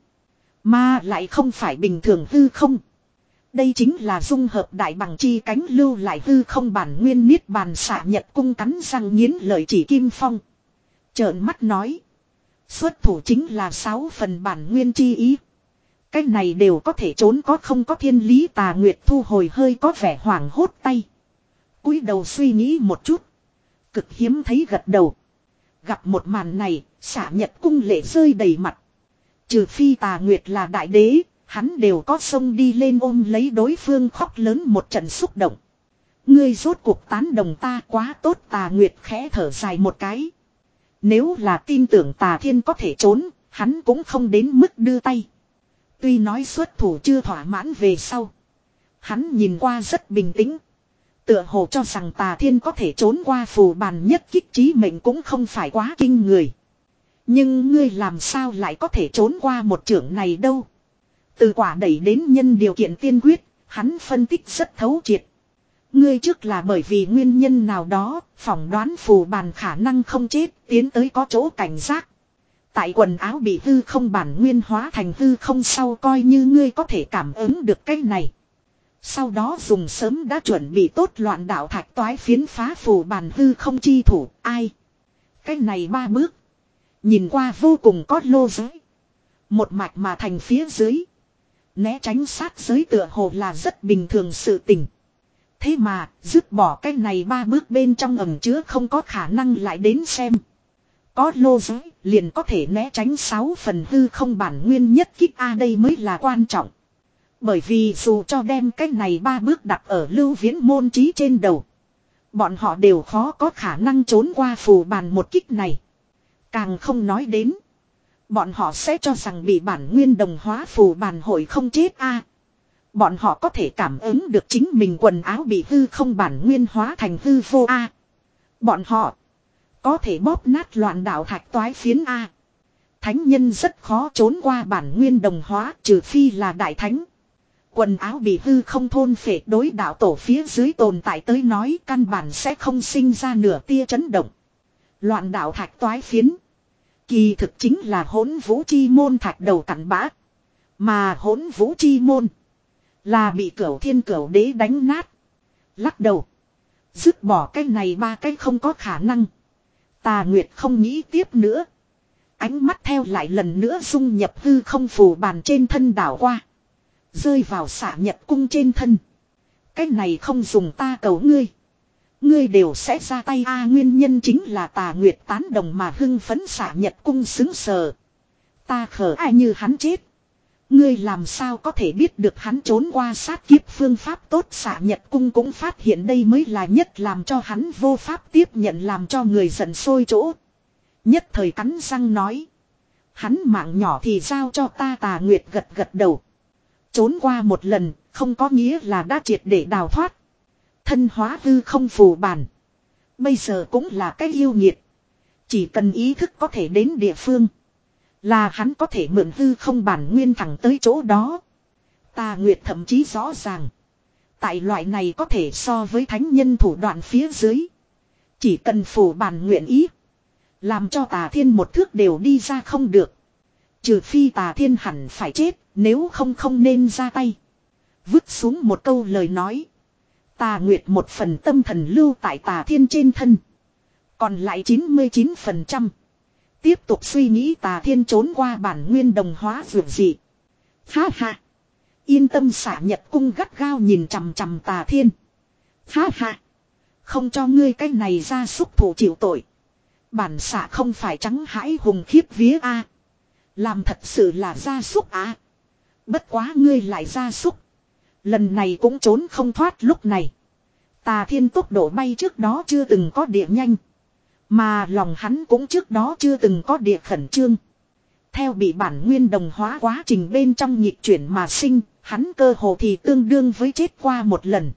Mà lại không phải bình thường hư không. Đây chính là dung hợp đại bằng chi cánh lưu lại hư không bản nguyên niết bàn xạ nhật cung cắn răng nghiến lợi chỉ Kim Phong. Trợn mắt nói. Xuất thủ chính là sáu phần bản nguyên chi ý. Cái này đều có thể trốn có không có thiên lý Tà Nguyệt thu hồi hơi có vẻ hoảng hốt tay. Cúi đầu suy nghĩ một chút. Cực hiếm thấy gật đầu. Gặp một màn này, xạ nhật cung lệ rơi đầy mặt. Trừ phi Tà Nguyệt là đại đế, hắn đều có xông đi lên ôm lấy đối phương khóc lớn một trận xúc động. Ngươi rốt cuộc tán đồng ta quá tốt Tà Nguyệt khẽ thở dài một cái. Nếu là tin tưởng Tà Thiên có thể trốn, hắn cũng không đến mức đưa tay. Tuy nói xuất thủ chưa thỏa mãn về sau. Hắn nhìn qua rất bình tĩnh. Tựa hồ cho rằng Tà Thiên có thể trốn qua phù bàn nhất kích trí mệnh cũng không phải quá kinh người. Nhưng ngươi làm sao lại có thể trốn qua một trưởng này đâu. Từ quả đẩy đến nhân điều kiện tiên quyết, hắn phân tích rất thấu triệt. Ngươi trước là bởi vì nguyên nhân nào đó, phỏng đoán phù bàn khả năng không chết, tiến tới có chỗ cảnh giác. Tại quần áo bị hư không bản nguyên hóa thành hư không sau coi như ngươi có thể cảm ứng được cái này. Sau đó dùng sớm đã chuẩn bị tốt loạn đạo thạch toái phiến phá phù bàn hư không chi thủ, ai. Cái này ba bước. Nhìn qua vô cùng có lô giới. Một mạch mà thành phía dưới. Né tránh sát giới tựa hồ là rất bình thường sự tình. Thế mà, dứt bỏ cái này ba bước bên trong ẩn chứa không có khả năng lại đến xem. Có lô giới, liền có thể né tránh sáu phần hư không bản nguyên nhất kích A đây mới là quan trọng. Bởi vì dù cho đem cái này ba bước đặt ở lưu viễn môn trí trên đầu. Bọn họ đều khó có khả năng trốn qua phù bàn một kích này. Càng không nói đến. Bọn họ sẽ cho rằng bị bản nguyên đồng hóa phù bàn hội không chết a. Bọn họ có thể cảm ứng được chính mình quần áo bị hư không bản nguyên hóa thành hư vô a. Bọn họ có thể bóp nát loạn đạo thạch toái phiến a. Thánh nhân rất khó trốn qua bản nguyên đồng hóa trừ phi là đại thánh. Quần áo bị hư không thôn phệ đối đạo tổ phía dưới tồn tại tới nói căn bản sẽ không sinh ra nửa tia chấn động. Loạn đạo thạch toái phiến. Kỳ thực chính là hỗn vũ chi môn thạch đầu cặn bã. Mà hỗn vũ chi môn. Là bị cửu thiên cửu đế đánh nát. Lắc đầu. Dứt bỏ cái này ba cái không có khả năng. Tà Nguyệt không nghĩ tiếp nữa. Ánh mắt theo lại lần nữa dung nhập hư không phù bàn trên thân đảo qua. Rơi vào xạ nhật cung trên thân. Cái này không dùng ta cầu ngươi. Ngươi đều sẽ ra tay a nguyên nhân chính là Tà Nguyệt tán đồng mà hưng phấn xạ nhật cung xứng sờ. Ta khờ ai như hắn chết. Ngươi làm sao có thể biết được hắn trốn qua sát kiếp phương pháp tốt xạ nhật cung cũng phát hiện đây mới là nhất làm cho hắn vô pháp tiếp nhận làm cho người giận sôi chỗ. Nhất thời cắn răng nói. Hắn mạng nhỏ thì giao cho ta Tà Nguyệt gật gật đầu. Trốn qua một lần không có nghĩa là đã triệt để đào thoát. Thân hóa hư không phù bàn. Bây giờ cũng là cái yêu nghiệt. Chỉ cần ý thức có thể đến địa phương. Là hắn có thể mượn hư không bản nguyên thẳng tới chỗ đó. Tà Nguyệt thậm chí rõ ràng. Tại loại này có thể so với thánh nhân thủ đoạn phía dưới. Chỉ cần phù bàn nguyện ý. Làm cho Tà Thiên một thước đều đi ra không được. Trừ phi Tà Thiên hẳn phải chết. Nếu không không nên ra tay. Vứt xuống một câu lời nói. Tà Nguyệt một phần tâm thần lưu tại Tà Thiên trên thân. Còn lại chín mươi chín phần trăm. Tiếp tục suy nghĩ Tà Thiên trốn qua bản nguyên đồng hóa vượt dị. Ha ha. Yên tâm xả nhật cung gắt gao nhìn chằm chằm Tà Thiên. Ha ha. Không cho ngươi cái này ra xúc thủ chịu tội. Bản xả không phải trắng hãi hùng khiếp vía a. Làm thật sự là ra xúc a. Bất quá ngươi lại ra xúc. Lần này cũng trốn không thoát lúc này. Tà Thiên tốc độ bay trước đó chưa từng có địa nhanh. Mà lòng hắn cũng trước đó chưa từng có địa khẩn trương. Theo bị bản nguyên đồng hóa quá trình bên trong nhịp chuyển mà sinh, hắn cơ hồ thì tương đương với chết qua một lần.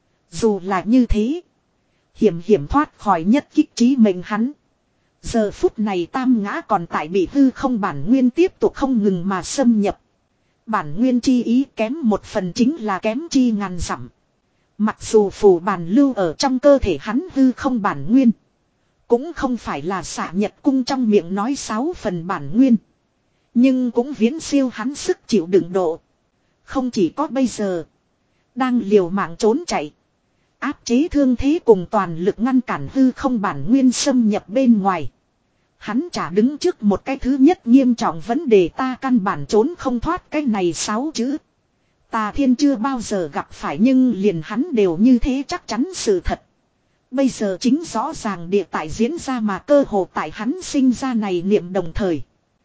Dù là như thế, hiểm hiểm thoát khỏi nhất kích trí mệnh hắn. Giờ phút này tam ngã còn tại bị hư không bản nguyên tiếp tục không ngừng mà xâm nhập. Bản nguyên chi ý kém một phần chính là kém chi ngàn dặm. Mặc dù phù bàn lưu ở trong cơ thể hắn hư không bản nguyên. Cũng không phải là xạ nhật cung trong miệng nói sáu phần bản nguyên. Nhưng cũng viễn siêu hắn sức chịu đựng độ. Không chỉ có bây giờ. Đang liều mạng trốn chạy. Áp chế thương thế cùng toàn lực ngăn cản hư không bản nguyên xâm nhập bên ngoài. Hắn chả đứng trước một cái thứ nhất nghiêm trọng vấn đề, ta căn bản trốn không thoát cái này sáu chữ. Tà Thiên chưa bao giờ gặp phải nhưng liền hắn đều như thế chắc chắn sự thật. Bây giờ chính rõ ràng địa tại diễn ra mà cơ hồ tại hắn sinh ra này niệm đồng thời.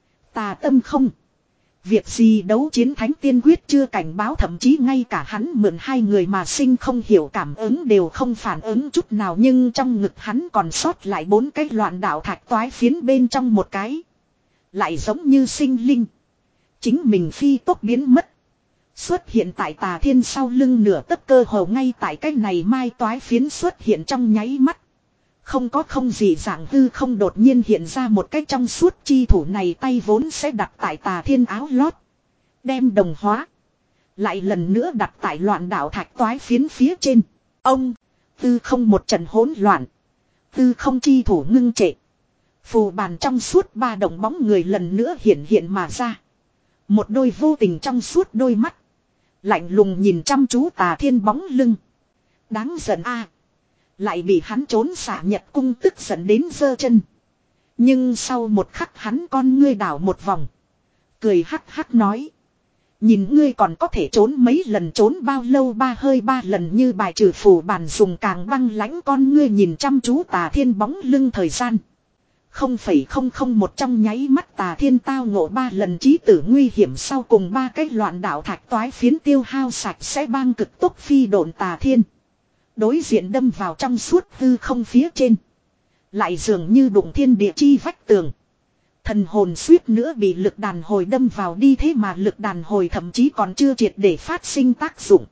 Tà tâm không. Việc gì đấu chiến thánh tiên quyết chưa cảnh báo, thậm chí ngay cả hắn mượn hai người mà sinh không hiểu cảm ứng đều không phản ứng chút nào, nhưng trong ngực hắn còn sót lại bốn cái loạn đạo thạch toái phiến bên trong một cái. Lại giống như sinh linh. Chính mình phi tốc biến mất. Xuất hiện tại Tà Thiên sau lưng nửa tấc, cơ hồ ngay tại cái này mai toái phiến xuất hiện trong nháy mắt. Không có không gì dạng hư không đột nhiên hiện ra một cái trong suốt chi thủ này tay vốn sẽ đặt tại Tà Thiên áo lót. Đem đồng hóa. Lại lần nữa đặt tại loạn đạo thạch toái phiến phía trên. Ông. Hư không một trận hỗn loạn. Hư không chi thủ ngưng trệ. Phù bàn trong suốt ba đồng bóng người lần nữa hiện hiện mà ra. Một đôi vô tình trong suốt đôi mắt. Lạnh lùng nhìn chăm chú Tà Thiên bóng lưng. Đáng giận a. Lại bị hắn trốn xả nhật cung tức giận đến giơ chân. Nhưng sau một khắc hắn con ngươi đảo một vòng. Cười hắc hắc nói. Nhìn ngươi còn có thể trốn mấy lần, trốn bao lâu, ba hơi ba lần, như bài trừ phù bàn dùng càng băng lãnh con ngươi nhìn chăm chú Tà Thiên bóng lưng thời gian. Không phẩy không không một trong nháy mắt Tà Thiên tao ngộ ba lần chí tử nguy hiểm, sau cùng ba cái loạn đạo thạch toái phiến tiêu hao sạch sẽ băng cực tốc phi độn Tà Thiên. Đối diện đâm vào trong suốt hư không phía trên. Lại dường như đụng thiên địa chi vách tường. Thần hồn suýt nữa bị lực đàn hồi đâm vào đi, thế mà lực đàn hồi thậm chí còn chưa triệt để phát sinh tác dụng.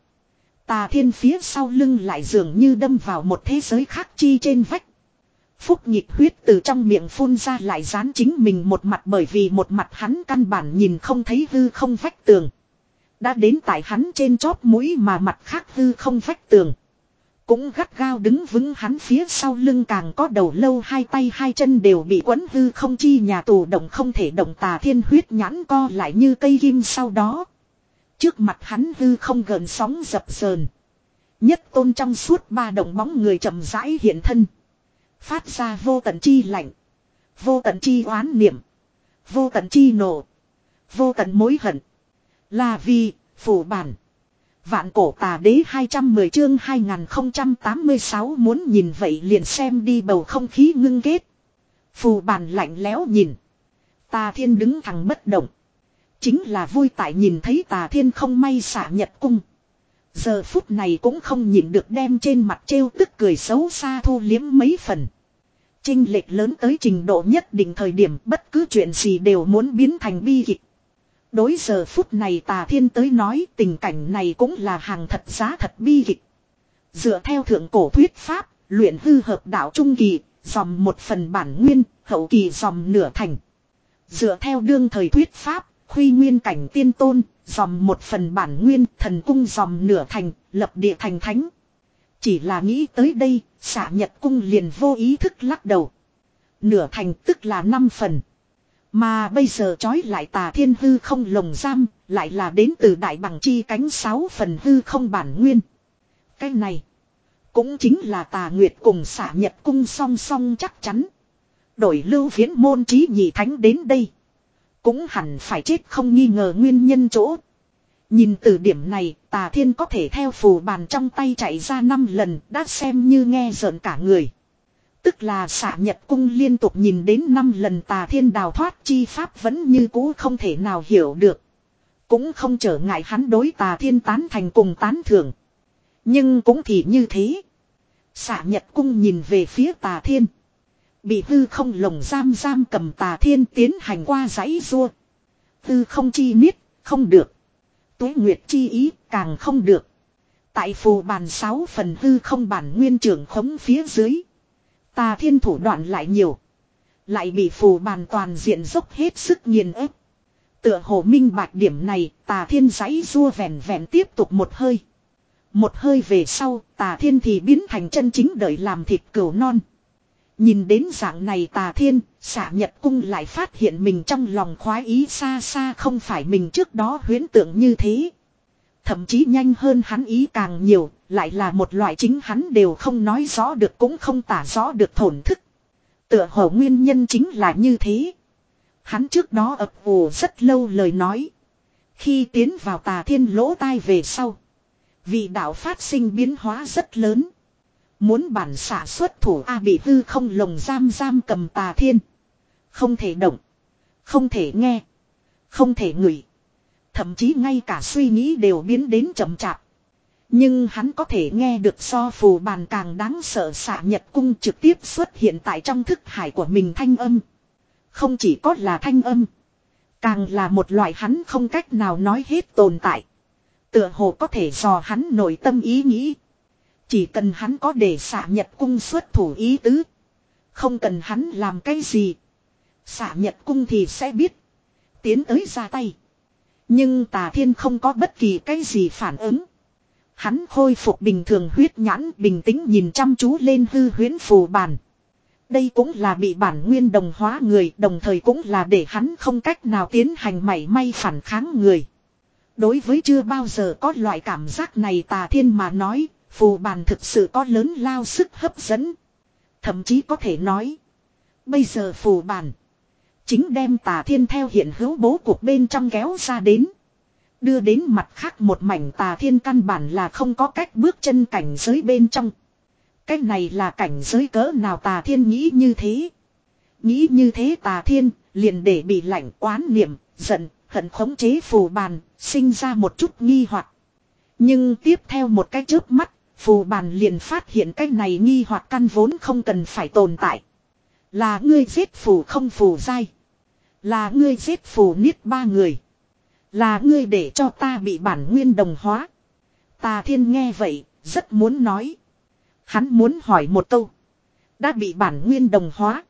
Tà Thiên phía sau lưng lại dường như đâm vào một thế giới khác chi trên vách. Phúc nhịp huyết từ trong miệng phun ra lại dán chính mình một mặt, bởi vì một mặt hắn căn bản nhìn không thấy hư không vách tường. Đã đến tại hắn trên chóp mũi, mà mặt khác hư không vách tường cũng gắt gao đứng vững hắn phía sau lưng, càng có đầu lâu, hai tay hai chân đều bị quấn hư không chi nhà tù động không thể động. Tà Thiên huyết nhãn co lại như cây kim, sau đó trước mặt hắn hư không gợn sóng dập dờn. Nhất tôn trong suốt ba động bóng người chậm rãi hiện thân. Phát ra vô tận chi lạnh, vô tận chi oán niệm, vô tận chi nộ, vô tận mối hận. Là vì phù bản. Vạn cổ tà đế hai trăm mười chương hai nghìn không trăm tám mươi sáu, muốn nhìn vậy liền xem đi. Bầu không khí ngưng kết. Phù bàn lạnh lẽo nhìn. Tà Thiên đứng thẳng bất động. Chính là vui tại nhìn thấy Tà Thiên không may xả nhật cung. Giờ phút này cũng không nhịn được đem trên mặt trêu tức cười xấu xa thu liếm mấy phần. Chênh lệch lớn tới trình độ nhất định thời điểm, bất cứ chuyện gì đều muốn biến thành bi kịch. Đối giờ phút này Tà Thiên tới nói, tình cảnh này cũng là hàng thật giá thật bi kịch. Dựa theo thượng cổ thuyết pháp, luyện hư hợp đạo trung kỳ, dòm một phần bản nguyên, hậu kỳ dòm nửa thành. Dựa theo đương thời thuyết pháp, khuy nguyên cảnh tiên tôn, dòm một phần bản nguyên, thần cung dòm nửa thành, lập địa thành thánh. Chỉ là nghĩ tới đây, xả nhật cung liền vô ý thức lắc đầu. Nửa thành tức là năm phần. Mà bây giờ trói lại Tà Thiên hư không lồng giam, lại là đến từ đại bằng chi cánh sáu phần hư không bản nguyên. Cái này cũng chính là Tà Nguyệt cùng xả nhật cung song song chắc chắn. Đổi Lưu Viễn môn chí nhị thánh đến đây, cũng hẳn phải chết không nghi ngờ nguyên nhân chỗ. Nhìn từ điểm này, Tà Thiên có thể theo phù bàn trong tay chạy ra năm lần đã xem như nghe rợn cả người. Tức là xả nhật cung liên tục nhìn đến năm lần Tà Thiên đào thoát chi pháp vẫn như cũ không thể nào hiểu được. Cũng không trở ngại hắn đối Tà Thiên tán thành cùng tán thưởng. Nhưng cũng thì như thế. Xả nhật cung nhìn về phía Tà Thiên. Bị hư không lồng giam giam cầm Tà Thiên tiến hành qua giãy rua. Hư không chi niết, không được. Tuế nguyệt chi ý, càng không được. Tại phù bàn sáu phần hư không bản nguyên trưởng khống phía dưới. Tà Thiên thủ đoạn lại nhiều. Lại bị phù bàn toàn diện dốc hết sức nghiền ép. Tựa hồ minh bạch điểm này, Tà Thiên giãy rua vẹn vẹn tiếp tục một hơi. Một hơi về sau, Tà Thiên thì biến thành chân chính đợi làm thịt cừu non. Nhìn đến dạng này Tà Thiên, Xạ Nhật Cung lại phát hiện mình trong lòng khoái ý xa xa không phải mình trước đó huyễn tượng như thế. Thậm chí nhanh hơn hắn ý càng nhiều, lại là một loại chính hắn đều không nói rõ được cũng không tả rõ được thổn thức. Tựa hồ nguyên nhân chính là như thế. Hắn trước đó ấp ủ rất lâu lời nói. Khi tiến vào Tà Thiên lỗ tai về sau, vị đạo phát sinh biến hóa rất lớn. Muốn bản xạ xuất thủ A bị hư không lồng giam giam cầm Tà Thiên. Không thể động. Không thể nghe. Không thể ngửi. Thậm chí ngay cả suy nghĩ đều biến đến chậm chạp. Nhưng hắn có thể nghe được so phù bàn càng đáng sợ Xạ Nhật Cung trực tiếp xuất hiện tại trong thức hải của mình thanh âm. Không chỉ có là thanh âm. Càng là một loại hắn không cách nào nói hết tồn tại. Tựa hồ có thể dò hắn nội tâm ý nghĩ. Chỉ cần hắn có để Xạ Nhật Cung xuất thủ ý tứ. Không cần hắn làm cái gì. Xạ Nhật Cung thì sẽ biết. Tiến tới ra tay. Nhưng Tà Thiên không có bất kỳ cái gì phản ứng. Hắn khôi phục bình thường huyết nhãn bình tĩnh nhìn chăm chú lên hư huyễn phù bàn. Đây cũng là bị bản nguyên đồng hóa người, đồng thời cũng là để hắn không cách nào tiến hành mảy may phản kháng người. Đối với chưa bao giờ có loại cảm giác này Tà Thiên mà nói, phù bàn thực sự có lớn lao sức hấp dẫn. Thậm chí có thể nói, bây giờ phù bàn chính đem Tà Thiên theo hiện hữu bố cuộc bên trong kéo ra đến. Đưa đến mặt khác một mảnh Tà Thiên căn bản là không có cách bước chân cảnh giới bên trong. Cái này là cảnh giới cỡ nào Tà Thiên nghĩ như thế. Nghĩ như thế Tà Thiên liền để bị lạnh oán niệm, giận, hận khống chế phù bàn, sinh ra một chút nghi hoặc. Nhưng tiếp theo một cái chớp mắt, phù bàn liền phát hiện cái này nghi hoặc căn vốn không cần phải tồn tại. Là ngươi giết phù không phù dai. Là ngươi giết phù niết ba người. Là ngươi để cho ta bị bản nguyên đồng hóa. Tà Thiên nghe vậy, rất muốn nói. Hắn muốn hỏi một câu. Đã bị bản nguyên đồng hóa.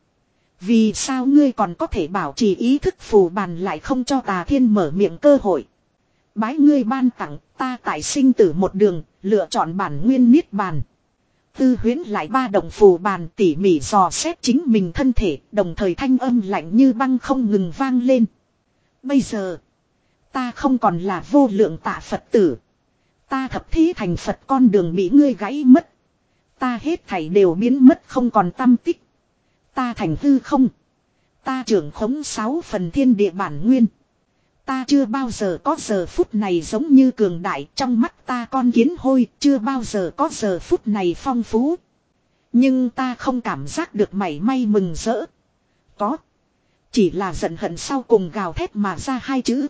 Vì sao ngươi còn có thể bảo trì ý thức phù bàn lại không cho Tà Thiên mở miệng cơ hội. Bái ngươi ban tặng ta tại sinh tử một đường, lựa chọn bản nguyên niết bàn. Tư huyễn lại ba động phù bàn tỉ mỉ dò xét chính mình thân thể, đồng thời thanh âm lạnh như băng không ngừng vang lên. Bây giờ, ta không còn là vô lượng tạ Phật tử. Ta thập thí thành Phật con đường bị ngươi gãy mất. Ta hết thảy đều biến mất không còn tăm tích. Ta thành hư không. Ta trưởng khống sáu phần thiên địa bản nguyên. Ta chưa bao giờ có giờ phút này giống như cường đại, trong mắt ta con kiến hôi, chưa bao giờ có giờ phút này phong phú. Nhưng ta không cảm giác được mảy may mừng rỡ. Có. Chỉ là giận hận sau cùng gào thét mà ra hai chữ.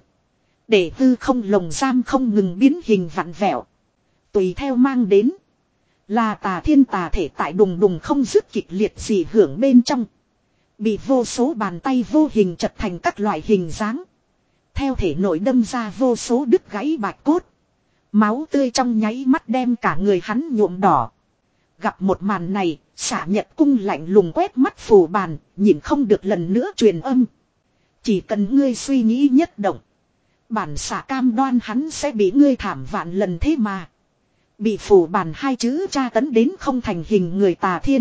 Để hư không lồng giam không ngừng biến hình vặn vẹo. Tùy theo mang đến. Là Tà Thiên tà thể tại đùng đùng không dứt kịch liệt gì hưởng bên trong. Bị vô số bàn tay vô hình chật thành các loại hình dáng. Theo thể nội đâm ra vô số đứt gãy bạch cốt. Máu tươi trong nháy mắt đem cả người hắn nhuộm đỏ. Gặp một màn này, Xạ Nhật Cung lạnh lùng quét mắt phù bàn, nhìn không được lần nữa truyền âm. Chỉ cần ngươi suy nghĩ nhất động. Bản xạ cam đoan hắn sẽ bị ngươi thảm vạn lần thế mà. Bị phù bàn hai chữ tra tấn đến không thành hình người Tà Thiên.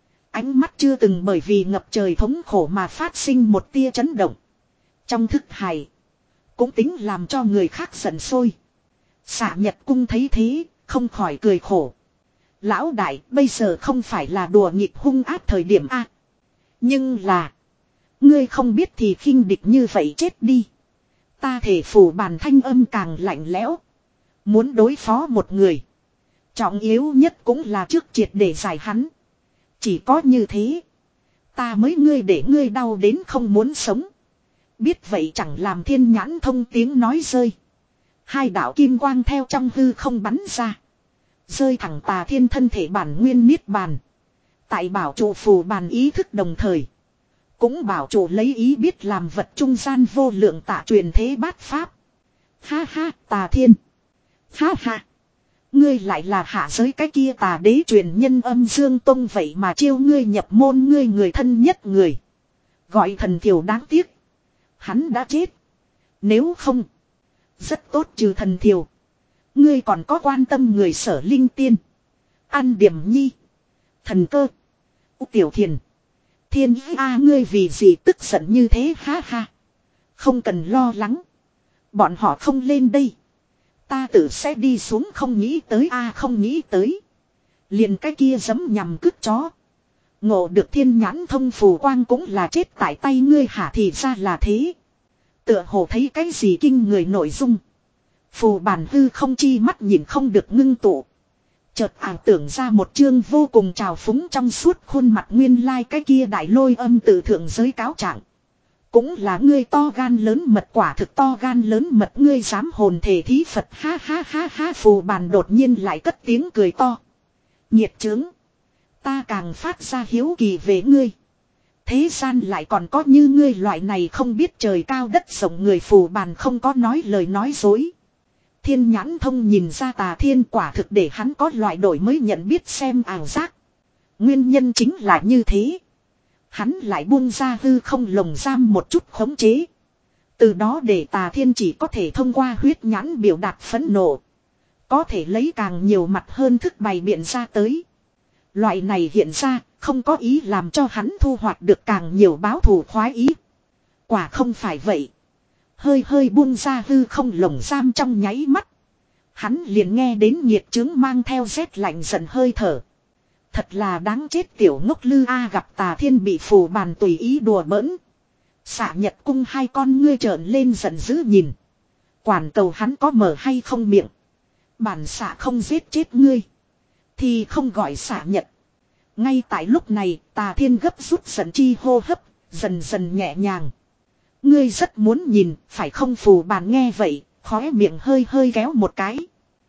Ánh mắt chưa từng bởi vì ngập trời thống khổ mà phát sinh một tia chấn động. Trong thức hài. Cũng tính làm cho người khác giận sôi. Xạ Nhật Cung thấy thế, không khỏi cười khổ. Lão đại, bây giờ không phải là đùa nghịch hung ác thời điểm A. Nhưng là. Ngươi không biết thì khinh địch như vậy chết đi. Ta thể phủ bàn thanh âm càng lạnh lẽo. Muốn đối phó một người. Trọng yếu nhất cũng là trước triệt để giải hắn. Chỉ có như thế. Ta mới ngươi để ngươi đau đến không muốn sống. Biết vậy chẳng làm thiên nhãn thông tiếng nói rơi. Hai đạo kim quang theo trong hư không bắn ra. Rơi thẳng Tà Thiên thân thể bản nguyên niết bàn. Tại bảo trụ phù bàn ý thức đồng thời. Cũng bảo trụ lấy ý biết làm vật trung gian vô lượng tạ truyền thế bát pháp. Ha ha Tà Thiên. Ha ha. Ngươi lại là hạ giới cái kia tà đế truyền nhân âm dương tông vậy mà chiêu ngươi nhập môn ngươi người thân nhất người. Gọi thần thiểu đáng tiếc. Hắn đã chết. Nếu không. Rất tốt trừ thần thiều. Ngươi còn có quan tâm người Sở Linh Tiên. An Điểm Nhi. Thần Cơ. U Tiểu Thiền. Thiên ý a ngươi vì gì tức giận như thế ha ha. Không cần lo lắng. Bọn họ không lên đây. Ta tự sẽ đi xuống không nghĩ tới a không nghĩ tới. Liền cái kia giấm nhằm cứt chó. Ngộ được thiên nhãn thông phù quang cũng là chết tại tay ngươi hả thì ra là thế. Tựa hồ thấy cái gì kinh người nội dung. Phù bản hư không chi mắt nhìn không được ngưng tụ. Chợt ảo tưởng ra một chương vô cùng trào phúng trong suốt khuôn mặt nguyên lai cái kia đại lôi âm tự thượng giới cáo trạng. Cũng là ngươi to gan lớn mật quả thực to gan lớn mật ngươi dám hồn thể thí Phật ha ha ha ha phù bản đột nhiên lại cất tiếng cười to. Nhiệt chướng. Ta càng phát ra hiếu kỳ về ngươi. Thế gian lại còn có như ngươi loại này không biết trời cao đất rộng người phù bản không có nói lời nói dối. Thiên nhãn thông nhìn ra Tà Thiên quả thực để hắn có loại đổi mới nhận biết xem ảo giác. Nguyên nhân chính là như thế. Hắn lại buông ra hư không lồng giam một chút khống chế. Từ đó để Tà Thiên chỉ có thể thông qua huyết nhãn biểu đạt phẫn nộ. Có thể lấy càng nhiều mặt hơn thức bày biện ra tới. Loại này hiện ra không có ý làm cho hắn thu hoạch được càng nhiều báo thù khoái ý. Quả không phải vậy. Hơi hơi buông ra hư không lồng giam trong nháy mắt. Hắn liền nghe đến nhiệt chứng mang theo rét lạnh giận hơi thở. Thật là đáng chết tiểu ngốc lư a gặp Tà Thiên bị phù bàn tùy ý đùa bỡn. Xạ Nhật cung hai con ngươi trợn lên giận dữ nhìn. Quản cầu hắn có mở hay không miệng. Bản xạ không giết chết ngươi. Thì không gọi xạ nhật. Ngay tại lúc này Tà Thiên gấp rút giận chi hô hấp. Dần dần nhẹ nhàng. Ngươi rất muốn nhìn, phải không phù bàn nghe vậy, khóe miệng hơi hơi kéo một cái.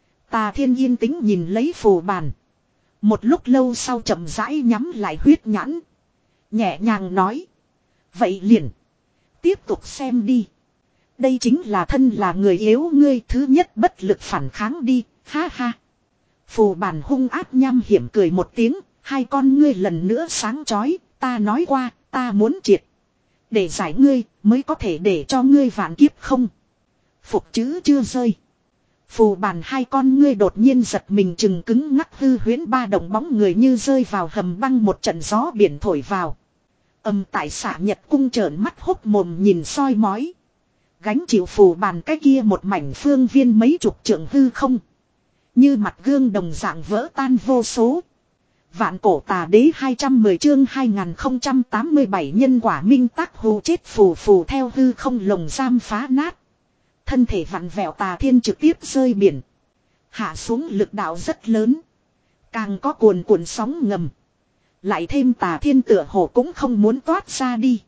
Tà Thiên yên tĩnh nhìn lấy phù bàn. Một lúc lâu sau chậm rãi nhắm lại huyết nhãn. Nhẹ nhàng nói. Vậy liền. Tiếp tục xem đi. Đây chính là thân là người yếu ngươi thứ nhất bất lực phản kháng đi, ha ha. Phù bàn hung ác nham hiểm cười một tiếng, hai con ngươi lần nữa sáng chói, ta nói qua, ta muốn triệt. Để giải ngươi, mới có thể để cho ngươi vạn kiếp không. Phục chữ chưa rơi. Phù bàn hai con ngươi đột nhiên giật mình chừng cứng ngắc hư huyễn ba động bóng người như rơi vào hầm băng một trận gió biển thổi vào. Âm tại Xạ Nhật cung trợn mắt hốc mồm nhìn soi mói. Gánh chịu phù bàn cái kia một mảnh phương viên mấy chục trượng hư không. Như mặt gương đồng dạng vỡ tan vô số. Vạn cổ tà đế hai trăm mười chương hai nghìn không trăm tám mươi bảy nhân quả minh tác hù chết phù phù theo hư không lồng giam phá nát. Thân thể vặn vẹo Tà Thiên trực tiếp rơi biển. Hạ xuống lực đạo rất lớn. Càng có cuồn cuộn sóng ngầm. Lại thêm Tà Thiên tựa hồ cũng không muốn toát ra đi.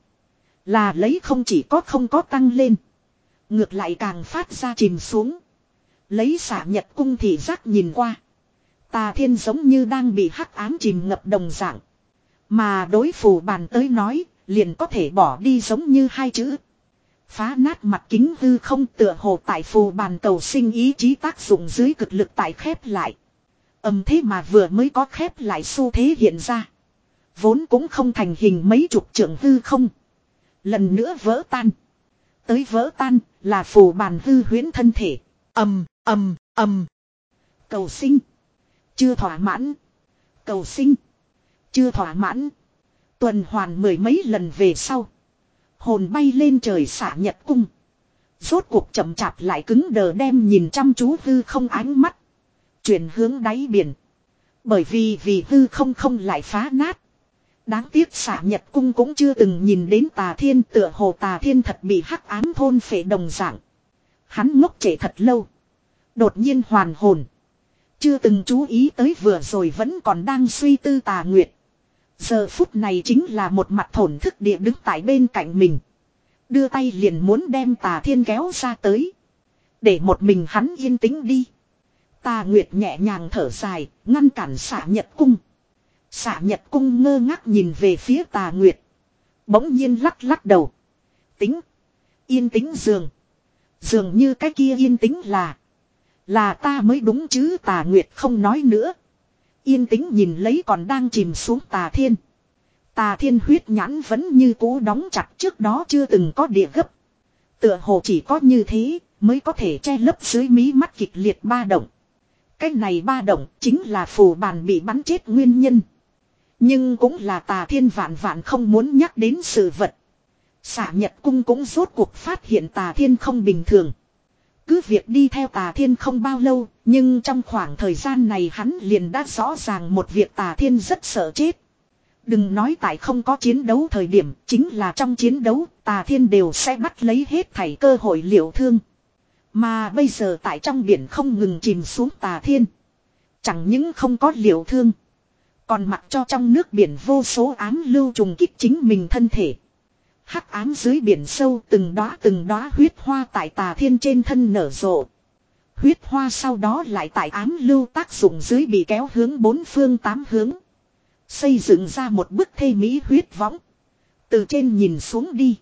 Là lấy không chỉ có không có tăng lên. Ngược lại càng phát ra chìm xuống. Lấy Xạ Nhật cung thì giác nhìn qua. Tà Thiên giống như đang bị hắc ám chìm ngập đồng dạng. Mà đối phù bàn tới nói, liền có thể bỏ đi giống như hai chữ. Phá nát mặt kính hư không tựa hồ tại phù bàn cầu sinh ý chí tác dụng dưới cực lực tại khép lại. Âm thế mà vừa mới có khép lại xu thế hiện ra. Vốn cũng không thành hình mấy chục trượng hư không. Lần nữa vỡ tan. Tới vỡ tan là phù bàn hư huyễn thân thể. Ầm ầm ầm. Cầu sinh. Chưa thỏa mãn. Cầu sinh. Chưa thỏa mãn. Tuần hoàn mười mấy lần về sau. Hồn bay lên trời Xạ Nhật cung. Rốt cuộc chậm chạp lại cứng đờ đem nhìn chăm chú hư không ánh mắt. Chuyển hướng đáy biển. Bởi vì vì hư không không lại phá nát. Đáng tiếc Xạ Nhật cung cũng chưa từng nhìn đến Tà Thiên tựa hồ Tà Thiên thật bị hắc ám thôn phệ đồng dạng. Hắn ngốc trệ thật lâu. Đột nhiên hoàn hồn. Chưa từng chú ý tới vừa rồi vẫn còn đang suy tư Tà Nguyệt. Giờ phút này chính là một mặt thổn thức địa đứng tại bên cạnh mình. Đưa tay liền muốn đem Tà Thiên kéo ra tới. Để một mình hắn yên tĩnh đi. Tà Nguyệt nhẹ nhàng thở dài, ngăn cản Xạ Nhật cung. Xạ Nhật cung ngơ ngác nhìn về phía Tà Nguyệt. Bỗng nhiên lắc lắc đầu. Tính. Yên tĩnh dường. Dường như cái kia yên tĩnh là. Là ta mới đúng chứ Tà Nguyệt không nói nữa. Yên tĩnh nhìn lấy còn đang chìm xuống Tà Thiên. Tà Thiên huyết nhãn vẫn như cố đóng chặt trước đó chưa từng có địa gấp. Tựa hồ chỉ có như thế mới có thể che lấp dưới mí mắt kịch liệt ba động. Cái này ba động chính là phù bàn bị bắn chết nguyên nhân. Nhưng cũng là Tà Thiên vạn vạn không muốn nhắc đến sự vật. Xạ Nhật Cung cũng rốt cuộc phát hiện Tà Thiên không bình thường. Cứ việc đi theo Tà Thiên không bao lâu, nhưng trong khoảng thời gian này hắn liền đã rõ ràng một việc Tà Thiên rất sợ chết. Đừng nói tại không có chiến đấu thời điểm, chính là trong chiến đấu, Tà Thiên đều sẽ bắt lấy hết thảy cơ hội liệu thương. Mà bây giờ tại trong biển không ngừng chìm xuống Tà Thiên. Chẳng những không có liệu thương, còn mặc cho trong nước biển vô số ám lưu trùng kích chính mình thân thể. Hắc ám dưới biển sâu từng đóa từng đóa huyết hoa tại Tà Thiên trên thân nở rộ. Huyết hoa sau đó lại tại ám lưu tác dụng dưới bị kéo hướng bốn phương tám hướng. Xây dựng ra một bức thê mỹ huyết võng. Từ trên nhìn xuống đi.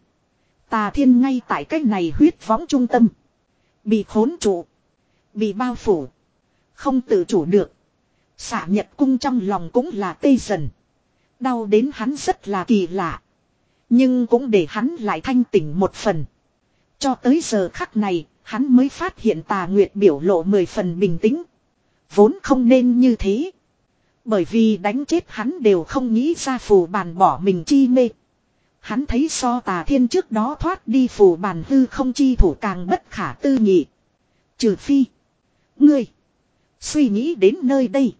Tà Thiên ngay tại cách này huyết võng trung tâm. Bị khốn trụ. Bị bao phủ. Không tự chủ được. Xạ Nhật Cung trong lòng cũng là tê dần. Đau đến hắn rất là kỳ lạ. Nhưng cũng để hắn lại thanh tỉnh một phần. Cho tới giờ khắc này, hắn mới phát hiện Tà Nguyệt biểu lộ mười phần bình tĩnh. Vốn không nên như thế. Bởi vì đánh chết hắn đều không nghĩ ra phù bàn bỏ mình chi mê. Hắn thấy so Tà Thiên trước đó thoát đi phù bàn hư không chi thủ càng bất khả tư nghị. Trừ phi. Ngươi. Suy nghĩ đến nơi đây.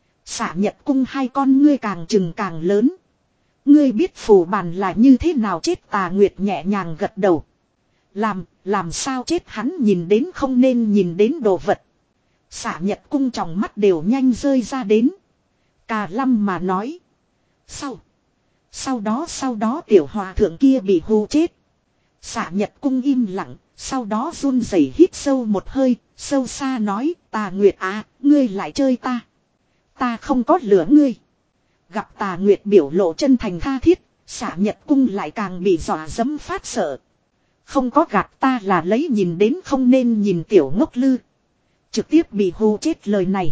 Xạ Nhật Cung hai con ngươi càng trừng càng lớn. Ngươi biết phù bàn là như thế nào chết? Tà Nguyệt nhẹ nhàng gật đầu. Làm, làm sao chết? Hắn nhìn đến không nên nhìn đến đồ vật. Xạ Nhật Cung trong mắt đều nhanh rơi ra đến. Cà lâm mà nói. Sau. Sau đó sau đó tiểu hòa thượng kia bị hù chết. Xạ Nhật Cung im lặng. Sau đó run rẩy hít sâu một hơi. Sâu xa nói. Tà Nguyệt à, ngươi lại chơi ta. Ta không có lửa ngươi. Gặp Tà Nguyệt biểu lộ chân thành tha thiết. Xạ Nhật Cung lại càng bị dọa dẫm phát sợ. Không có gạt ta là lấy nhìn đến không nên nhìn tiểu ngốc lư. Trực tiếp bị hù chết lời này.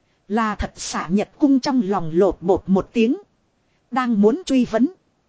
Là thật. Xạ Nhật Cung trong lòng lột bột một tiếng. Đang muốn truy vấn.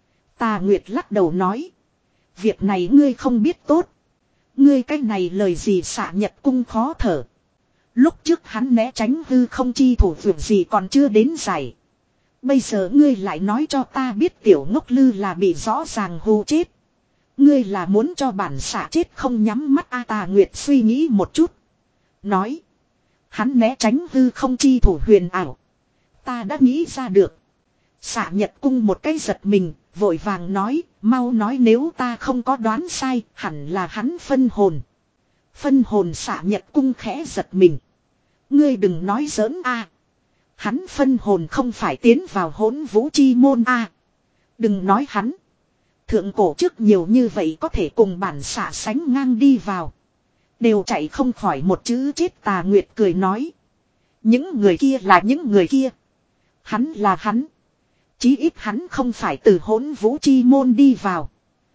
Tà Nguyệt lắc đầu nói. Việc này ngươi không biết tốt. Ngươi cái này lời gì? Xạ Nhật Cung khó thở. Lúc trước hắn né tránh hư không chi thủ việc gì còn chưa đến giải. Bây giờ ngươi lại nói cho ta biết tiểu ngốc lư là bị rõ ràng hù chết. Ngươi là muốn cho bản xạ chết không nhắm mắt a? Tà Nguyệt suy nghĩ một chút. Nói. Hắn né tránh hư không chi thủ huyền ảo. Ta đã nghĩ ra được. Xạ Nhật Cung một cái giật mình, vội vàng nói, mau nói nếu ta không có đoán sai, hẳn là hắn phân hồn. Phân hồn? Xạ Nhật Cung khẽ giật mình. Ngươi đừng nói giỡn a. Hắn phân hồn không phải tiến vào hỗn vũ chi môn a. Đừng nói hắn. Thượng cổ trước nhiều như vậy có thể cùng bản xạ sánh ngang đi vào. Đều chạy không khỏi một chữ chết. Tà Nguyệt cười nói. Những người kia là những người kia. Hắn là hắn. Chí ít hắn không phải từ hỗn vũ chi môn đi vào.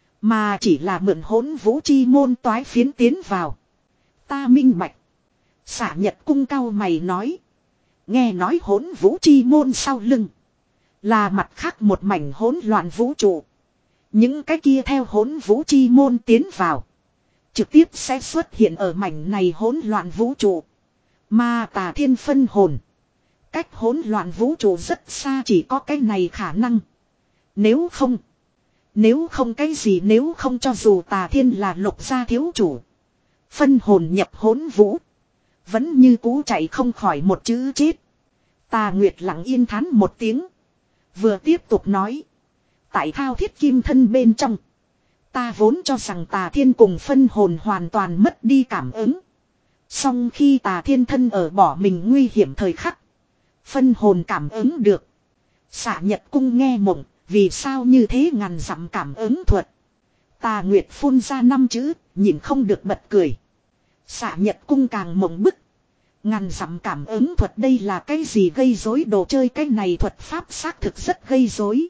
Mà chỉ là mượn hỗn vũ chi môn toái phiến tiến vào. Ta minh bạch. Xạ Nhật Cung cao mày nói. Nghe nói hỗn vũ chi môn sau lưng. Là mặt khác một mảnh hỗn loạn vũ trụ. Những cái kia theo hỗn vũ chi môn tiến vào. Trực tiếp sẽ xuất hiện ở mảnh này hỗn loạn vũ trụ. Mà Tà Thiên phân hồn. Cách hỗn loạn vũ trụ rất xa, chỉ có cái này khả năng. Nếu không. Nếu không cái gì nếu không cho dù Tà Thiên là Lục gia thiếu chủ. Phân hồn nhập hỗn vũ. Vẫn như cũ chạy không khỏi một chữ chết. Tà Nguyệt lặng yên thán một tiếng. Vừa tiếp tục nói. Tại thao thiết kim thân bên trong. Ta vốn cho rằng Tà Thiên cùng phân hồn hoàn toàn mất đi cảm ứng. Song khi Tà Thiên thân ở bỏ mình nguy hiểm thời khắc. Phân hồn cảm ứng được. Xạ Nhật Cung nghe mộng. Vì sao như thế ngàn dặm cảm ứng thuật. Tà Nguyệt phun ra năm chữ. Nhìn không được bật cười. Xạ Nhật Cung càng mộng bức. Ngàn dặm cảm ứng thuật đây là cái gì gây rối đồ chơi? Cái này thuật pháp xác thực rất gây rối.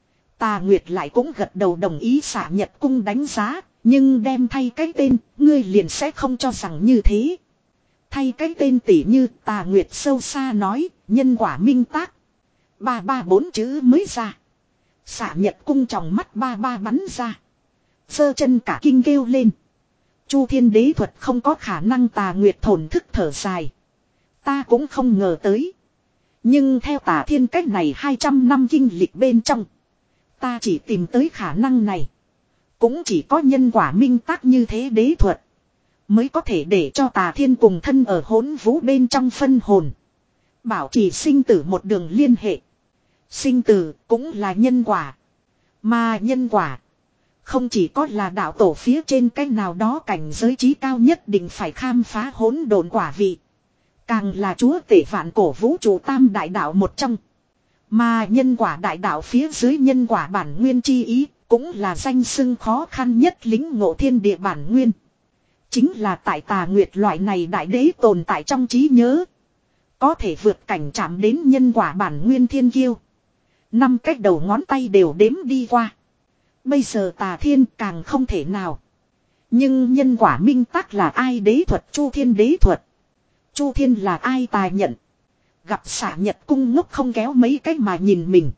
Tà Nguyệt lại cũng gật đầu đồng ý Xạ Nhật Cung đánh giá. Nhưng đem thay cái tên. Ngươi liền sẽ không cho rằng như thế. Thay cái tên tỉ như Tà Nguyệt sâu xa nói. Nhân quả minh tác. Ba ba bốn chữ mới ra. Xạ Nhật Cung trong mắt ba ba bắn ra. Sơ chân cả kinh kêu lên. Chu thiên đế thuật không có khả năng. Tà Nguyệt thổn thức thở dài. Ta cũng không ngờ tới. Nhưng theo Tà Thiên cách này hai trăm năm kinh lịch bên trong. Ta chỉ tìm tới khả năng này. Cũng chỉ có nhân quả minh tác như thế đế thuật. Mới có thể để cho Tà Thiên cùng thân ở hỗn vũ bên trong phân hồn. Bảo trì sinh tử một đường liên hệ. Sinh tử cũng là nhân quả. Mà nhân quả. Không chỉ có là đạo tổ phía trên cái nào đó cảnh giới trí cao nhất định phải khám phá hỗn độn quả vị. Càng là chúa tể vạn cổ vũ trụ tam đại đạo một trong. Mà nhân quả đại đạo phía dưới nhân quả bản nguyên chi ý. Cũng là danh xưng khó khăn nhất lính ngộ thiên địa bản nguyên. Chính là tại Tà Nguyệt loại này đại đế tồn tại trong trí nhớ. Có thể vượt cảnh chạm đến nhân quả bản nguyên thiên kiêu. Năm cách đầu ngón tay đều đếm đi qua. Bây giờ Tà Thiên càng không thể nào. Nhưng nhân quả minh tác là ai đế thuật Chu Thiên đế thuật. Chu Thiên là ai Tà nhận. Gặp Xạ Nhật cung ngốc không kéo mấy cách mà nhìn mình.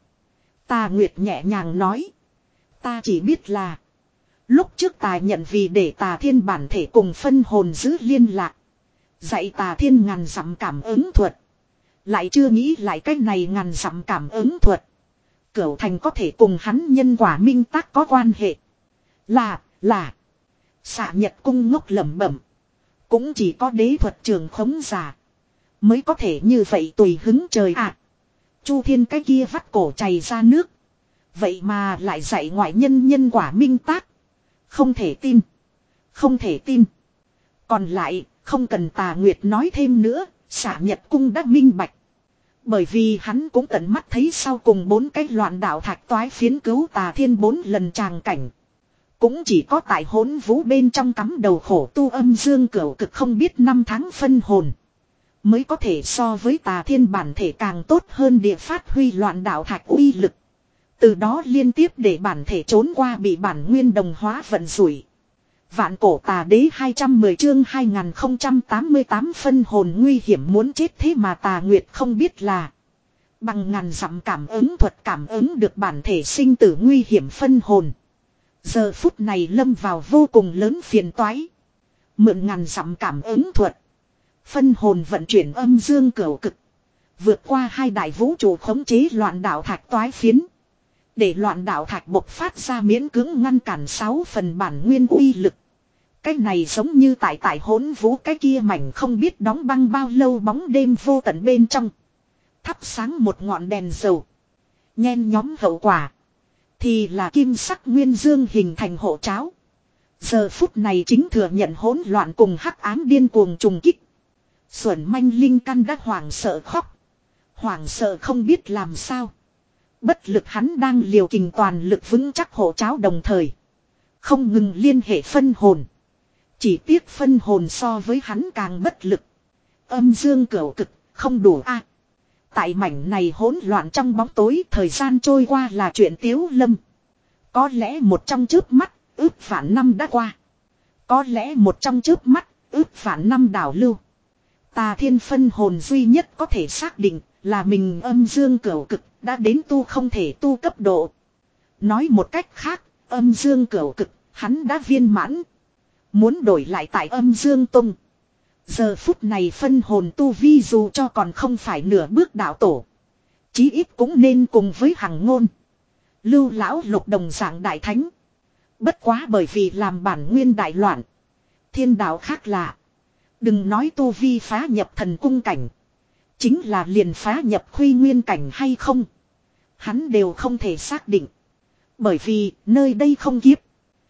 Tà Nguyệt nhẹ nhàng nói. Ta chỉ biết là. Lúc trước Tà nhận vì để Tà Thiên bản thể cùng phân hồn giữ liên lạc. Dạy Tà Thiên ngàn dặm cảm ứng thuật. Lại chưa nghĩ lại cách này ngàn dặm cảm ứng thuật. Cửu thành có thể cùng hắn nhân quả minh tác có quan hệ. Là, là. Xạ Nhật cung ngốc lẩm bẩm. Cũng chỉ có đế thuật trường khống giả. Mới có thể như vậy tùy hứng trời ạ. À, Chu Thiên cái kia vắt cổ chảy ra nước. Vậy mà lại dạy ngoại nhân nhân quả minh tác. Không thể tin. Không thể tin. Còn lại, không cần Tà Nguyệt nói thêm nữa, Xạ Nhật cung đã minh bạch. Bởi vì hắn cũng tận mắt thấy sau cùng bốn cái loạn đạo thạch toái phiến cứu Tà Thiên bốn lần tràng cảnh. Cũng chỉ có tại hỗn vũ bên trong cắm đầu khổ tu âm dương cửu cực không biết năm tháng phân hồn. Mới có thể so với Tà Thiên bản thể càng tốt hơn địa phát huy loạn đạo thạch uy lực. Từ đó liên tiếp để bản thể trốn qua bị bản nguyên đồng hóa vận rủi. Vạn cổ Tà đế hai trăm mười chương hai nghìn không trăm tám mươi tám phân hồn nguy hiểm muốn chết thế mà Tà Nguyệt không biết là. Bằng ngàn dặm cảm ứng thuật cảm ứng được bản thể sinh tử nguy hiểm phân hồn. Giờ phút này lâm vào vô cùng lớn phiền toái. Mượn ngàn dặm cảm ứng thuật. Phân hồn vận chuyển âm dương cửu cực. Vượt qua hai đại vũ trụ khống chế loạn đạo thạch toái phiến. Để loạn đạo thạch bộc phát ra miễn cưỡng ngăn cản sáu phần bản nguyên uy lực. Cái này giống như tại tại hỗn vũ cái kia mảnh không biết đóng băng bao lâu bóng đêm vô tận bên trong. Thắp sáng một ngọn đèn dầu. Nhen nhóm hậu quả. Thì là kim sắc nguyên dương hình thành hộ cháo. Giờ phút này chính thừa nhận hỗn loạn cùng hắc ám điên cuồng trùng kích. Xuẩn manh linh căn đã hoảng sợ khóc. Hoảng sợ không biết làm sao. Bất lực hắn đang liều kình toàn lực vững chắc hộ cháo đồng thời. Không ngừng liên hệ phân hồn. Chỉ tiếc phân hồn so với hắn càng bất lực. Âm dương cửu cực không đủ a. À, tại mảnh này hỗn loạn trong bóng tối thời gian trôi qua là chuyện tiếu lâm. Có lẽ một trong chớp mắt ước vạn năm đã qua. Có lẽ một trong chớp mắt ước vạn năm đảo lưu. Tà Thiên phân hồn duy nhất có thể xác định là mình âm dương cửu cực đã đến tu không thể tu cấp độ. Nói một cách khác, âm dương cửu cực hắn đã viên mãn. Muốn đổi lại tại âm dương tung. Giờ phút này phân hồn tu vi dù cho còn không phải nửa bước đạo tổ. Chí ít cũng nên cùng với Hằng Ngôn. Lưu lão lục đồng dạng đại thánh. Bất quá bởi vì làm bản nguyên đại loạn. Thiên đạo khác lạ. Đừng nói tu vi phá nhập thần cung cảnh. Chính là liền phá nhập khuy nguyên cảnh hay không. Hắn đều không thể xác định. Bởi vì nơi đây không kiếp.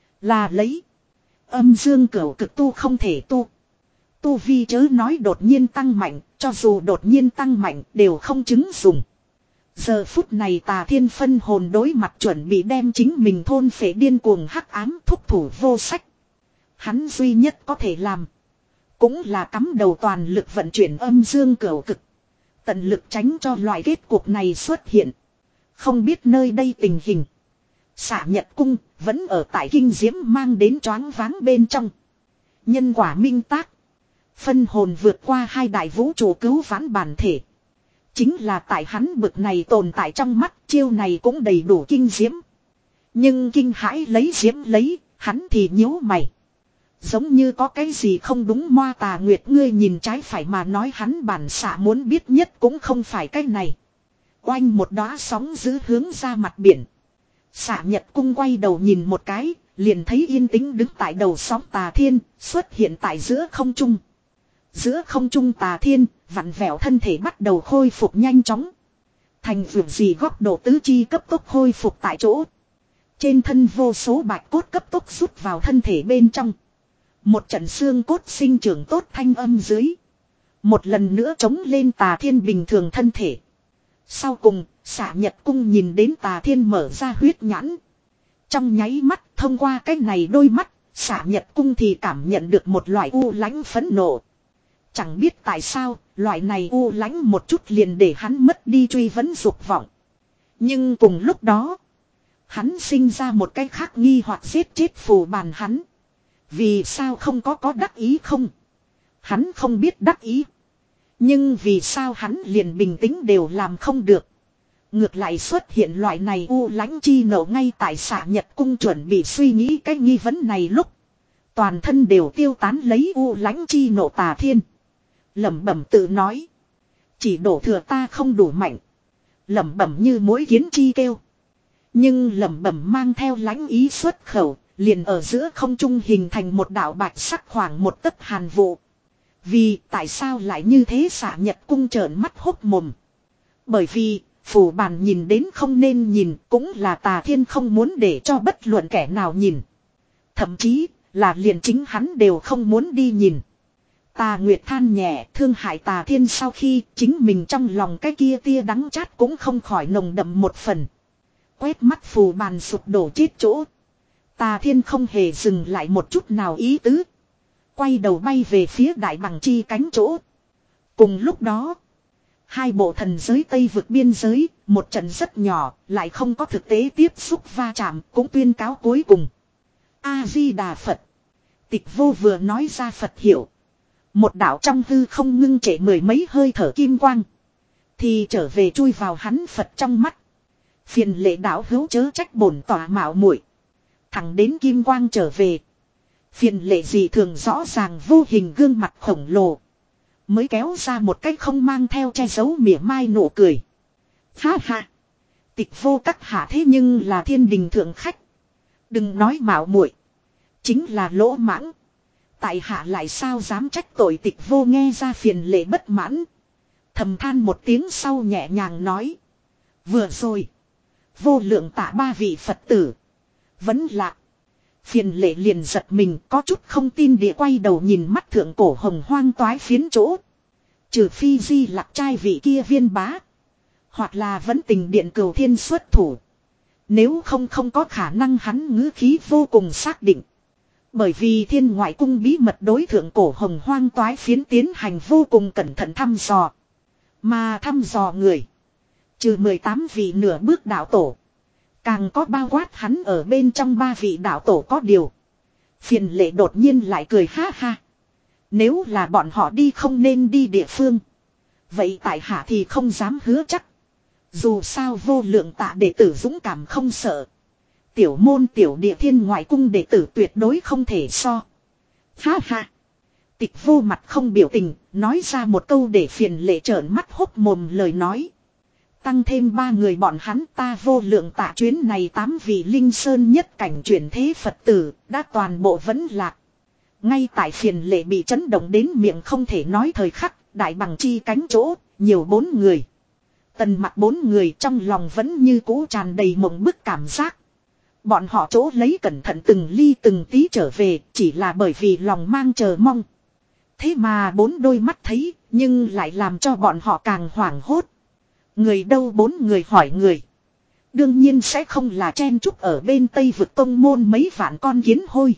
Là lấy. Âm dương cửu cực tu không thể tu. Tu vi chớ nói đột nhiên tăng mạnh. Cho dù đột nhiên tăng mạnh đều không chứng dùng. Giờ phút này Tà Thiên phân hồn đối mặt chuẩn bị đem chính mình thôn phệ điên cuồng hắc ám thúc thủ vô sách. Hắn duy nhất có thể làm. Cũng là cắm đầu toàn lực vận chuyển âm dương cửu cực. Tận lực tránh cho loại kết cục này xuất hiện. Không biết nơi đây tình hình. Xạ Nhật cung vẫn ở tại kinh diễm mang đến choáng váng bên trong. Nhân quả minh tác. Phân hồn vượt qua hai đại vũ trụ cứu vãn bản thể. Chính là tại hắn bực này tồn tại trong mắt chiêu này cũng đầy đủ kinh diễm. Nhưng kinh hãi lấy diễm lấy, hắn thì nhíu mày. Giống như có cái gì không đúng. Moa Tà Nguyệt ngươi nhìn trái phải mà nói, hắn bản xạ muốn biết nhất cũng không phải cái này. Oanh một đóa sóng dữ hướng ra mặt biển. Xạ Nhật Cung quay đầu nhìn một cái, liền thấy yên tĩnh đứng tại đầu sóng Tà Thiên, xuất hiện tại giữa không trung. Giữa không trung Tà Thiên, vặn vẹo thân thể bắt đầu khôi phục nhanh chóng. Thành vượt gì góc độ tứ chi cấp tốc khôi phục tại chỗ. Trên thân vô số bạch cốt cấp tốc rút vào thân thể bên trong. Một trận xương cốt sinh trưởng tốt thanh âm dưới. Một lần nữa chống lên Tà Thiên bình thường thân thể. Sau cùng, Xạ Nhật Cung nhìn đến Tà Thiên mở ra huyết nhãn. Trong nháy mắt, thông qua cái này đôi mắt, Xạ Nhật Cung thì cảm nhận được một loại u lãnh phẫn nộ. Chẳng biết tại sao, loại này u lãnh một chút liền để hắn mất đi truy vấn dục vọng. Nhưng cùng lúc đó, hắn sinh ra một cái khác nghi hoặc giết chết phù bàn hắn. Vì sao không có có đắc ý không? Hắn không biết đắc ý. Nhưng vì sao hắn liền bình tĩnh đều làm không được. Ngược lại xuất hiện loại này u lãnh chi nộ. Ngay tại Xạ Nhật Cung chuẩn bị suy nghĩ cái nghi vấn này lúc, toàn thân đều tiêu tán lấy u lãnh chi nộ Tà Thiên lẩm bẩm tự nói. Chỉ đổ thừa ta không đủ mạnh. Lẩm bẩm như mỗi kiến chi kêu. Nhưng lẩm bẩm mang theo lãnh ý xuất khẩu, liền ở giữa không trung hình thành một đạo bạch sắc khoảng một tấc hàn vụ. Vì tại sao lại như thế? Xạ Nhật Cung trợn mắt hốt mồm. Bởi vì phù bàn nhìn đến không nên nhìn, cũng là Tà Thiên không muốn để cho bất luận kẻ nào nhìn. Thậm chí là liền chính hắn đều không muốn đi nhìn. Tà Nguyệt than nhẹ, thương hại Tà Thiên sau khi chính mình trong lòng cái kia tia đắng chát cũng không khỏi nồng đậm một phần. Quét mắt phù bàn sụp đổ chết chỗ. Tà Thiên không hề dừng lại một chút nào ý tứ. Quay đầu bay về phía đại bằng chi cánh chỗ. Cùng lúc đó, hai bộ thần giới Tây vực biên giới, một trận rất nhỏ, lại không có thực tế tiếp xúc va chạm, cũng tuyên cáo cuối cùng. A-di-đà Phật. Tịch Vô vừa nói ra Phật hiệu. Một đạo trong hư không ngưng trệ mười mấy hơi thở kim quang, thì trở về chui vào hắn Phật trong mắt. Phiền lệ đạo hữu chớ trách bổn tỏa mạo muội. Thẳng đến kim quang trở về, phiền lệ gì thường rõ ràng vô hình gương mặt khổng lồ mới kéo ra một cái không mang theo che giấu mỉa mai nụ cười. Ha ha. Tịch Vô các hạ thế nhưng là thiên đình thượng khách. Đừng nói mạo muội, chính là lỗ mãng. Tại hạ lại sao dám trách tội? Tịch Vô nghe ra phiền lệ bất mãn, thầm than một tiếng sau nhẹ nhàng nói. Vừa rồi, vô lượng tạ ba vị Phật tử vẫn lạc. Phiền lệ liền giật mình, có chút không tin địa quay đầu nhìn mắt thượng cổ hồng hoang toái phiến chỗ. Trừ phi Di Lặc trai vị kia viên bá, hoặc là vẫn tình điện Cửu Thiên xuất thủ. Nếu không không có khả năng. Hắn ngữ khí vô cùng xác định. Bởi vì Thiên Ngoại Cung bí mật đối thượng cổ hồng hoang toái phiến tiến hành vô cùng cẩn thận thăm dò. Mà thăm dò người, trừ mười tám vị nửa bước đạo tổ, càng có bao quát hắn ở bên trong ba vị đạo tổ. Có điều, phiền lệ đột nhiên lại cười ha ha. Nếu là bọn họ đi không nên đi địa phương, vậy tại hạ thì không dám hứa chắc. Dù sao vô lượng tạ đệ tử dũng cảm không sợ. Tiểu môn tiểu địa Thiên Ngoại Cung đệ tử tuyệt đối không thể so. Ha ha. Tịch Vô mặt không biểu tình, nói ra một câu để phiền lệ trợn mắt hốt mồm lời nói. Tăng thêm ba người bọn hắn, ta vô lượng tạ chuyến này tám vị linh sơn nhất cảnh chuyển thế Phật tử, đã toàn bộ vẫn lạc. Ngay tại phiền lệ bị chấn động đến miệng không thể nói thời khắc, đại bằng chi cánh chỗ, nhiều bốn người. Tần mặt bốn người trong lòng vẫn như cũ tràn đầy mộng bức cảm giác. Bọn họ chỗ lấy cẩn thận từng ly từng tí trở về, chỉ là bởi vì lòng mang chờ mong. Thế mà bốn đôi mắt thấy, nhưng lại làm cho bọn họ càng hoảng hốt. Người đâu? Bốn người hỏi người. Đương nhiên sẽ không là chen chúc ở bên Tây vực tông môn mấy vạn con kiến hôi,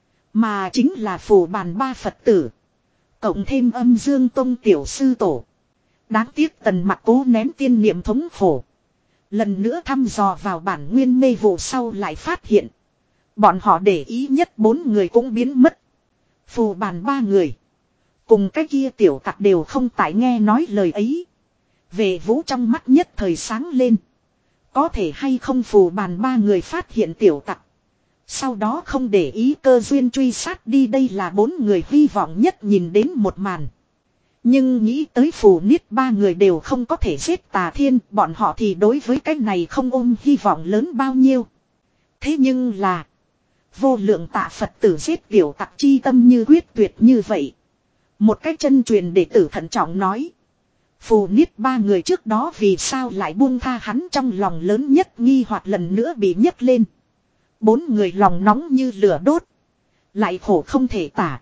mà chính là phù bàn ba Phật tử, cộng thêm Âm Dương Tông tiểu sư tổ. Đáng tiếc Tần Mặc cố nén tiên niệm thống khổ, lần nữa thăm dò vào bản nguyên mê vụ sau lại phát hiện, bọn họ để ý nhất bốn người cũng biến mất. Phù bàn ba người, cùng cái kia tiểu tặc đều không tại nghe nói lời ấy. Về Vũ trong mắt nhất thời sáng lên. Có thể hay không phù bàn ba người phát hiện tiểu tặc, Sau đó không để ý cơ duyên truy sát đi, đây là bốn người hy vọng nhất nhìn đến một màn. Nhưng nghĩ tới phù niết ba người đều không có thể giết Tà Thiên, bọn họ thì đối với cái này không ôm hy vọng lớn bao nhiêu. Thế nhưng là vô lượng tạ Phật tử giết tiểu tặc chi tâm như quyết tuyệt như vậy. Một cái chân truyền đệ tử thận trọng nói. Phù niết ba người trước đó vì sao lại buông tha hắn, trong lòng lớn nhất nghi hoặc lần nữa bị nhấc lên. Bốn người lòng nóng như lửa đốt. Lại khổ không thể tả.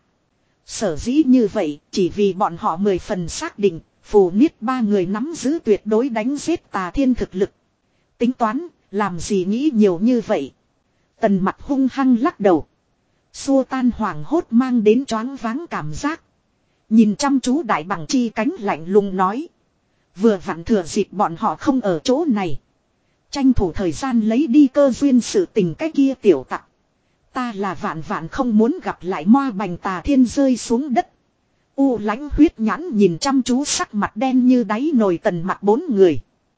Sở dĩ như vậy chỉ vì bọn họ mười phần xác định phù niết ba người nắm giữ tuyệt đối đánh giết Tà Thiên thực lực. Tính toán, làm gì nghĩ nhiều như vậy. Tần Mặc hung hăng lắc đầu. Xua tan hoảng hốt mang đến choáng váng cảm giác. Nhìn chăm chú Đại Bằng Chi cánh lạnh lùng nói. Vừa vặn thừa dịp bọn họ không ở chỗ này. Tranh thủ thời gian lấy đi cơ duyên sự tình cái kia tiểu tặc. Ta là vạn vạn không muốn gặp lại moa bành Tà Thiên rơi xuống đất. U lãnh huyết nhãn nhìn chăm chú sắc mặt đen như đáy nồi Tần Mặc bốn người.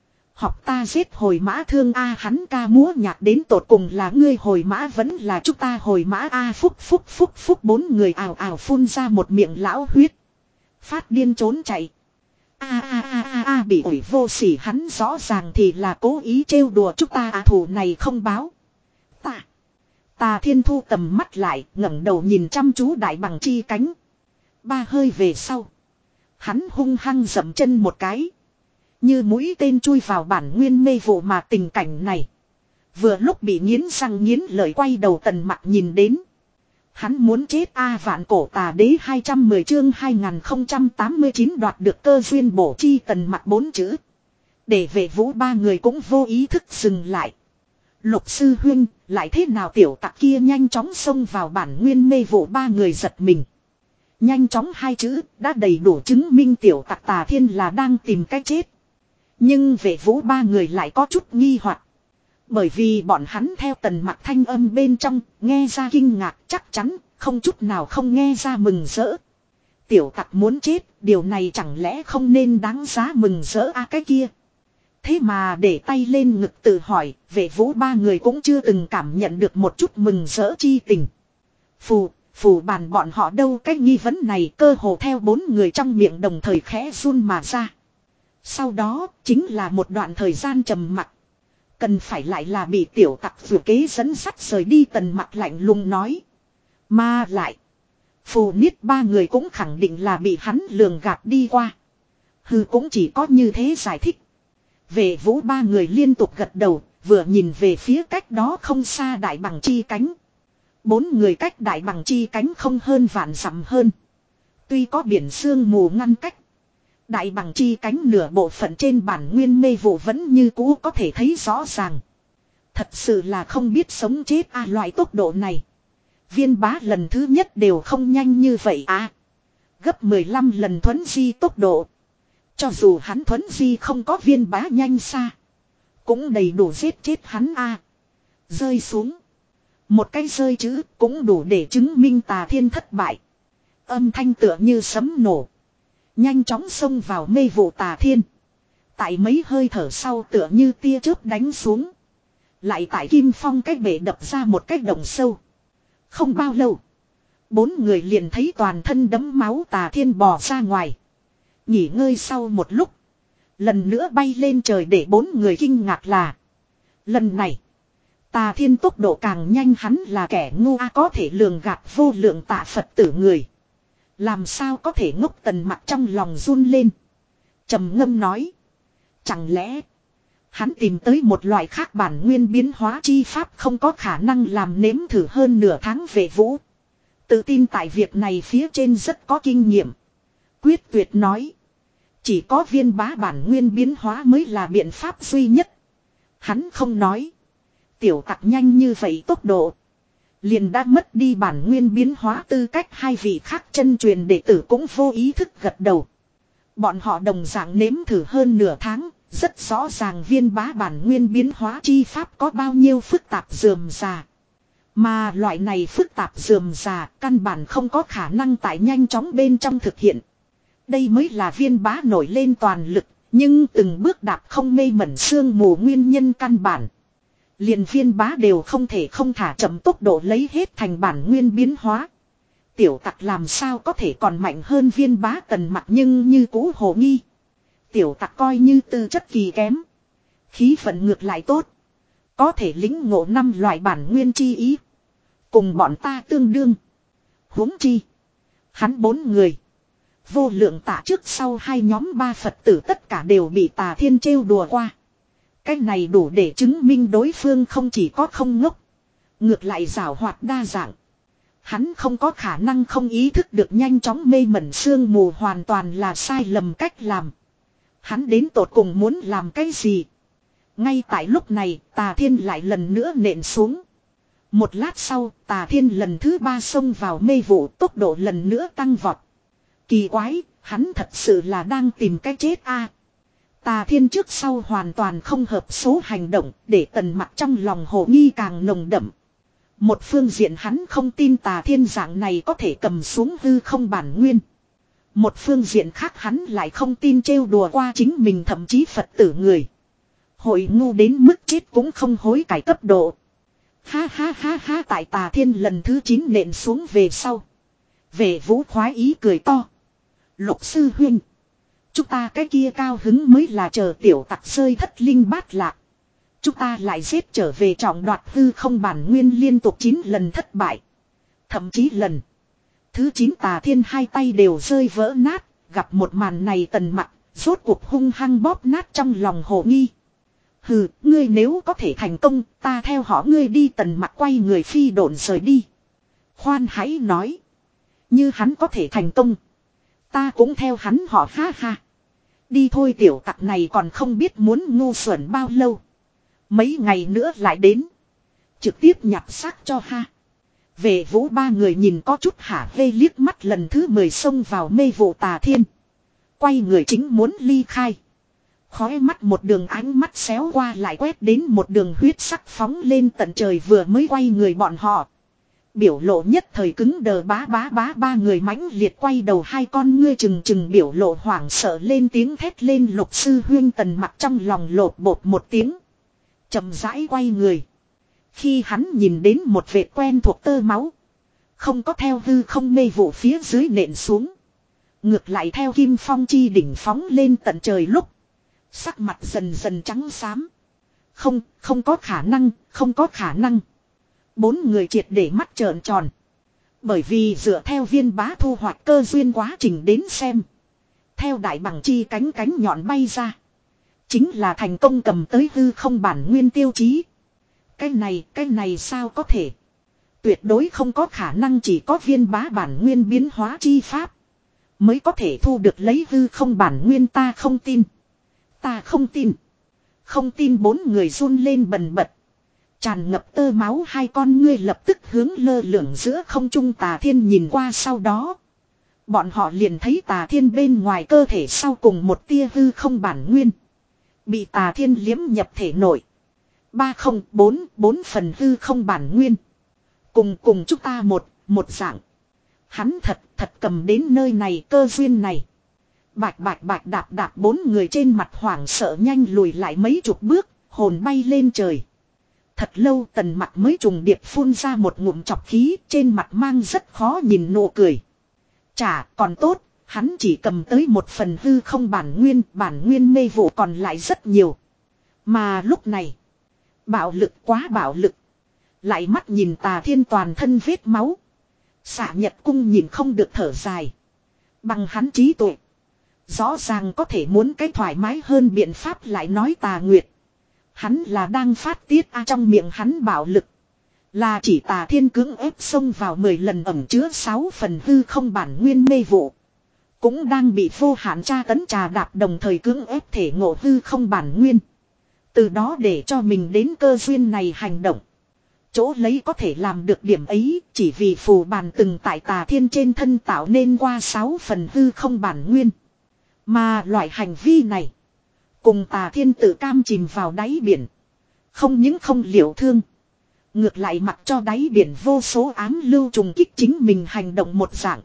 Học ta giết hồi mã thương a, hắn ca múa nhạc đến tột cùng là ngươi hồi mã vẫn là chúng ta hồi mã a, phúc phúc phúc phúc, bốn người ào ào phun ra một miệng lão huyết. Phát điên trốn chạy. A a a a a, bị ủi vô sỉ, hắn rõ ràng thì là cố ý trêu đùa chúng ta, à, thù này không báo. Ta. Tà Thiên thu tầm mắt lại, ngẩng đầu nhìn chăm chú Đại Bằng Chi cánh. Ba hơi về sau, hắn hung hăng dậm chân một cái. Như mũi tên chui vào bản nguyên mê vụ, mà tình cảnh này vừa lúc bị nghiến răng nghiến lợi quay đầu Tần Mặc nhìn đến. Hắn muốn chết a, vạn cổ tà đế hai trăm mười chương hai nghìn không trăm tám mươi chín đoạt được cơ duyên bổ chi, Tần Mặc bốn chữ. Để Vệ Vũ ba người cũng vô ý thức dừng lại. Lục sư huynh, lại thế nào tiểu tặc kia nhanh chóng xông vào bản nguyên mê vụ, ba người giật mình. Nhanh chóng hai chữ đã đầy đủ chứng minh tiểu tặc Tà Thiên là đang tìm cách chết. Nhưng Vệ Vũ ba người lại có chút nghi hoặc. Bởi vì bọn hắn theo Tần Mặc thanh âm bên trong nghe ra kinh ngạc, chắc chắn không chút nào không nghe ra mừng rỡ. Tiểu tặc muốn chết, điều này chẳng lẽ không nên đáng giá mừng rỡ a, cái kia. Thế mà để tay lên ngực tự hỏi, Vệ Vũ ba người cũng chưa từng cảm nhận được một chút mừng rỡ chi tình. Phù, phù bàn bọn họ đâu, cái nghi vấn này cơ hồ theo bốn người trong miệng đồng thời khẽ run mà ra. Sau đó chính là một đoạn thời gian trầm mặc. Cần phải lại là bị tiểu tặc vừa kế dẫn sắt rời đi, Tần Mặc lạnh lùng nói. Mà lại, phù niết ba người cũng khẳng định là bị hắn lường gạt đi qua. Hừ, cũng chỉ có như thế giải thích. Vệ Vũ ba người liên tục gật đầu, vừa nhìn về phía cách đó không xa Đại Bằng Chi cánh. Bốn người cách Đại Bằng Chi cánh không hơn vạn dặm hơn. Tuy có biển sương mù ngăn cách, Đại Bằng Chi cánh nửa bộ phận trên bản nguyên mê vụ vẫn như cũ có thể thấy rõ ràng. Thật sự là không biết sống chết a, loại tốc độ này. Viên Bá lần thứ nhất đều không nhanh như vậy à. Gấp mười lăm lần thuấn di tốc độ. Cho dù hắn thuấn di không có Viên Bá nhanh xa, cũng đầy đủ giết chết hắn a. Rơi xuống. Một cái rơi chữ cũng đủ để chứng minh Tà Thiên thất bại. Âm thanh tựa như sấm nổ. Nhanh chóng xông vào mê vụ Tà Thiên. Tại mấy hơi thở sau tựa như tia chớp đánh xuống. Lại tại Kim Phong cách bể đập ra một cái động sâu. Không bao lâu, bốn người liền thấy toàn thân đẫm máu Tà Thiên bò ra ngoài. Nghỉ ngơi sau một lúc, lần nữa bay lên trời, để bốn người kinh ngạc là lần này Tà Thiên tốc độ càng nhanh, hắn là kẻ ngu a, có thể lường gạt vô lượng tạ Phật tử người. Làm sao có thể ngốc, Tần Mặc trong lòng run lên. Trầm ngâm nói. Chẳng lẽ hắn tìm tới một loại khác bản nguyên biến hóa chi pháp, không có khả năng làm nếm thử hơn nửa tháng. Vệ Vũ tự tin tại việc này phía trên rất có kinh nghiệm. Quyết tuyệt nói. Chỉ có Viên Bá bản nguyên biến hóa mới là biện pháp duy nhất. Hắn không nói. Tiểu tặc nhanh như vậy tốc độ, liền đã mất đi bản nguyên biến hóa tư cách. Hai vị khác chân truyền đệ tử cũng vô ý thức gật đầu. Bọn họ đồng dạng nếm thử hơn nửa tháng, rất rõ ràng Viên Bá bản nguyên biến hóa chi pháp có bao nhiêu phức tạp rườm rà. Mà loại này phức tạp rườm rà căn bản không có khả năng tại nhanh chóng bên trong thực hiện. Đây mới là Viên Bá nổi lên toàn lực, nhưng từng bước đạp không mê mẩn sương mù nguyên nhân căn bản. liền viên bá đều không thể không thả chậm tốc độ lấy hết thành bản nguyên biến hóa. Tiểu tặc làm sao có thể còn mạnh hơn viên bá Tần Mặc nhưng như cũ hồ nghi. Tiểu tặc coi như tư chất kỳ kém. Khí vận ngược lại tốt. Có thể lĩnh ngộ năm loại bản nguyên chi ý. Cùng bọn ta tương đương. Huống chi. Hắn bốn người. Vô lượng tạ trước sau hai nhóm ba Phật tử tất cả đều bị Tà Thiên trêu đùa qua. Cái này đủ để chứng minh đối phương không chỉ có không ngốc. Ngược lại giảo hoạt đa dạng. Hắn không có khả năng không ý thức được nhanh chóng mê mẩn sương mù hoàn toàn là sai lầm cách làm. Hắn đến tột cùng muốn làm cái gì? Ngay tại lúc này, Tà Thiên lại lần nữa nện xuống. Một lát sau, Tà Thiên lần thứ ba xông vào mê vụ, tốc độ lần nữa tăng vọt. Kỳ quái, hắn thật sự là đang tìm cái chết a. Tà Thiên trước sau hoàn toàn không hợp số hành động, để Tần Mặc trong lòng hồ nghi càng nồng đậm. Một phương diện hắn không tin Tà Thiên dạng này có thể cầm xuống hư không bản nguyên. Một phương diện khác hắn lại không tin trêu đùa qua chính mình thậm chí Phật tử người. Hội ngu đến mức chết cũng không hối cải cấp độ. Ha ha ha ha, tại Tà Thiên lần thứ chín nện xuống về sau. Về Vũ khoái ý cười to. Lục sư huynh. Chúng ta cái kia cao hứng mới là chờ tiểu tặc rơi thất linh bát lạc. Chúng ta lại giết trở về trọng đoạt hư không bản nguyên liên tục chín lần thất bại. Thậm chí lần thứ chín Tà Thiên hai tay đều rơi vỡ nát. Gặp một màn này Tần Mặc rốt cuộc hung hăng bóp nát trong lòng hồ nghi. Hừ, ngươi nếu có thể thành công, ta theo họ ngươi đi. Tần Mặc quay người phi độn rời đi. Khoan hãy nói. Như hắn có thể thành công, ta cũng theo hắn họ, ha ha. Đi thôi, tiểu tặc này còn không biết muốn ngu xuẩn bao lâu. Mấy ngày nữa lại đến. Trực tiếp nhặt xác cho ha. Về Vũ ba người nhìn có chút hả hê liếc mắt lần thứ mười xông vào mê vụ Tà Thiên. Quay người chính muốn ly khai. Khói mắt một đường ánh mắt xéo qua lại quét đến một đường huyết sắc phóng lên tận trời. Vừa mới quay người bọn họ, biểu lộ nhất thời cứng đờ. Bá bá bá, ba người mãnh liệt quay đầu, hai con ngươi chừng chừng biểu lộ hoảng sợ lên tiếng thét lên. Lục sư huynh. Tần Mặc trong lòng lột bột một tiếng, chậm rãi quay người. Khi hắn nhìn đến một vệt quen thuộc tơ máu, không có theo hư không mê vụ phía dưới nện xuống, ngược lại theo kim phong chi đỉnh phóng lên tận trời lúc, sắc mặt dần dần trắng xám. Không, không có khả năng, không có khả năng. Bốn người triệt để mắt trợn tròn. Bởi vì dựa theo viên bá thu hoạch cơ duyên quá trình đến xem, theo đại bằng chi cánh cánh nhọn bay ra, chính là thành công cầm tới hư không bản nguyên tiêu chí. Cái này, cái này sao có thể? Tuyệt đối không có khả năng, chỉ có viên bá bản nguyên biến hóa chi pháp mới có thể thu được lấy hư không bản nguyên. Ta không tin. Ta không tin. Không tin. Bốn người run lên bần bật. Tràn ngập tơ máu hai con ngươi lập tức hướng lơ lửng giữa không trung Tà Thiên nhìn qua. Sau đó bọn họ liền thấy Tà Thiên bên ngoài cơ thể sau cùng một tia hư không bản nguyên bị Tà Thiên liếm nhập thể nội. Ba không bốn bốn phần hư không bản nguyên. Cùng cùng chúng ta một một dạng. Hắn thật thật cầm đến nơi này cơ duyên này. Bạch bạch bạch đạp đạp, bốn người trên mặt hoảng sợ nhanh lùi lại mấy chục bước, hồn bay lên trời. Thật lâu Tần Mặc mới trùng điệp phun ra một ngụm chọc khí, trên mặt mang rất khó nhìn nụ cười. Chả còn tốt, hắn chỉ cầm tới một phần hư không bản nguyên, bản nguyên mê vụ còn lại rất nhiều. Mà lúc này, bạo lực quá bạo lực. Lại mắt nhìn Tà Thiên toàn thân vết máu, Xạ Nhật Cung nhìn không được thở dài. Bằng hắn trí tuệ, rõ ràng có thể muốn cái thoải mái hơn biện pháp. Lại nói Tà Nguyệt, hắn là đang phát tiết a. Trong miệng hắn bạo lực là chỉ Tà Thiên cưỡng ép xông vào mười lần ẩm chứa sáu phần hư không bản nguyên mê vụ, cũng đang bị vô hạn tra tấn trà đạp, đồng thời cưỡng ép thể ngộ hư không bản nguyên, từ đó để cho mình đến cơ duyên này hành động. Chỗ lấy có thể làm được điểm ấy, chỉ vì phù bàn từng tại Tà Thiên trên thân tạo nên qua sáu phần hư không bản nguyên. Mà loại hành vi này, cùng Tà Thiên tự cam chìm vào đáy biển, không những không liệu thương, ngược lại mặc cho đáy biển vô số ám lưu trùng kích chính mình hành động một dạng.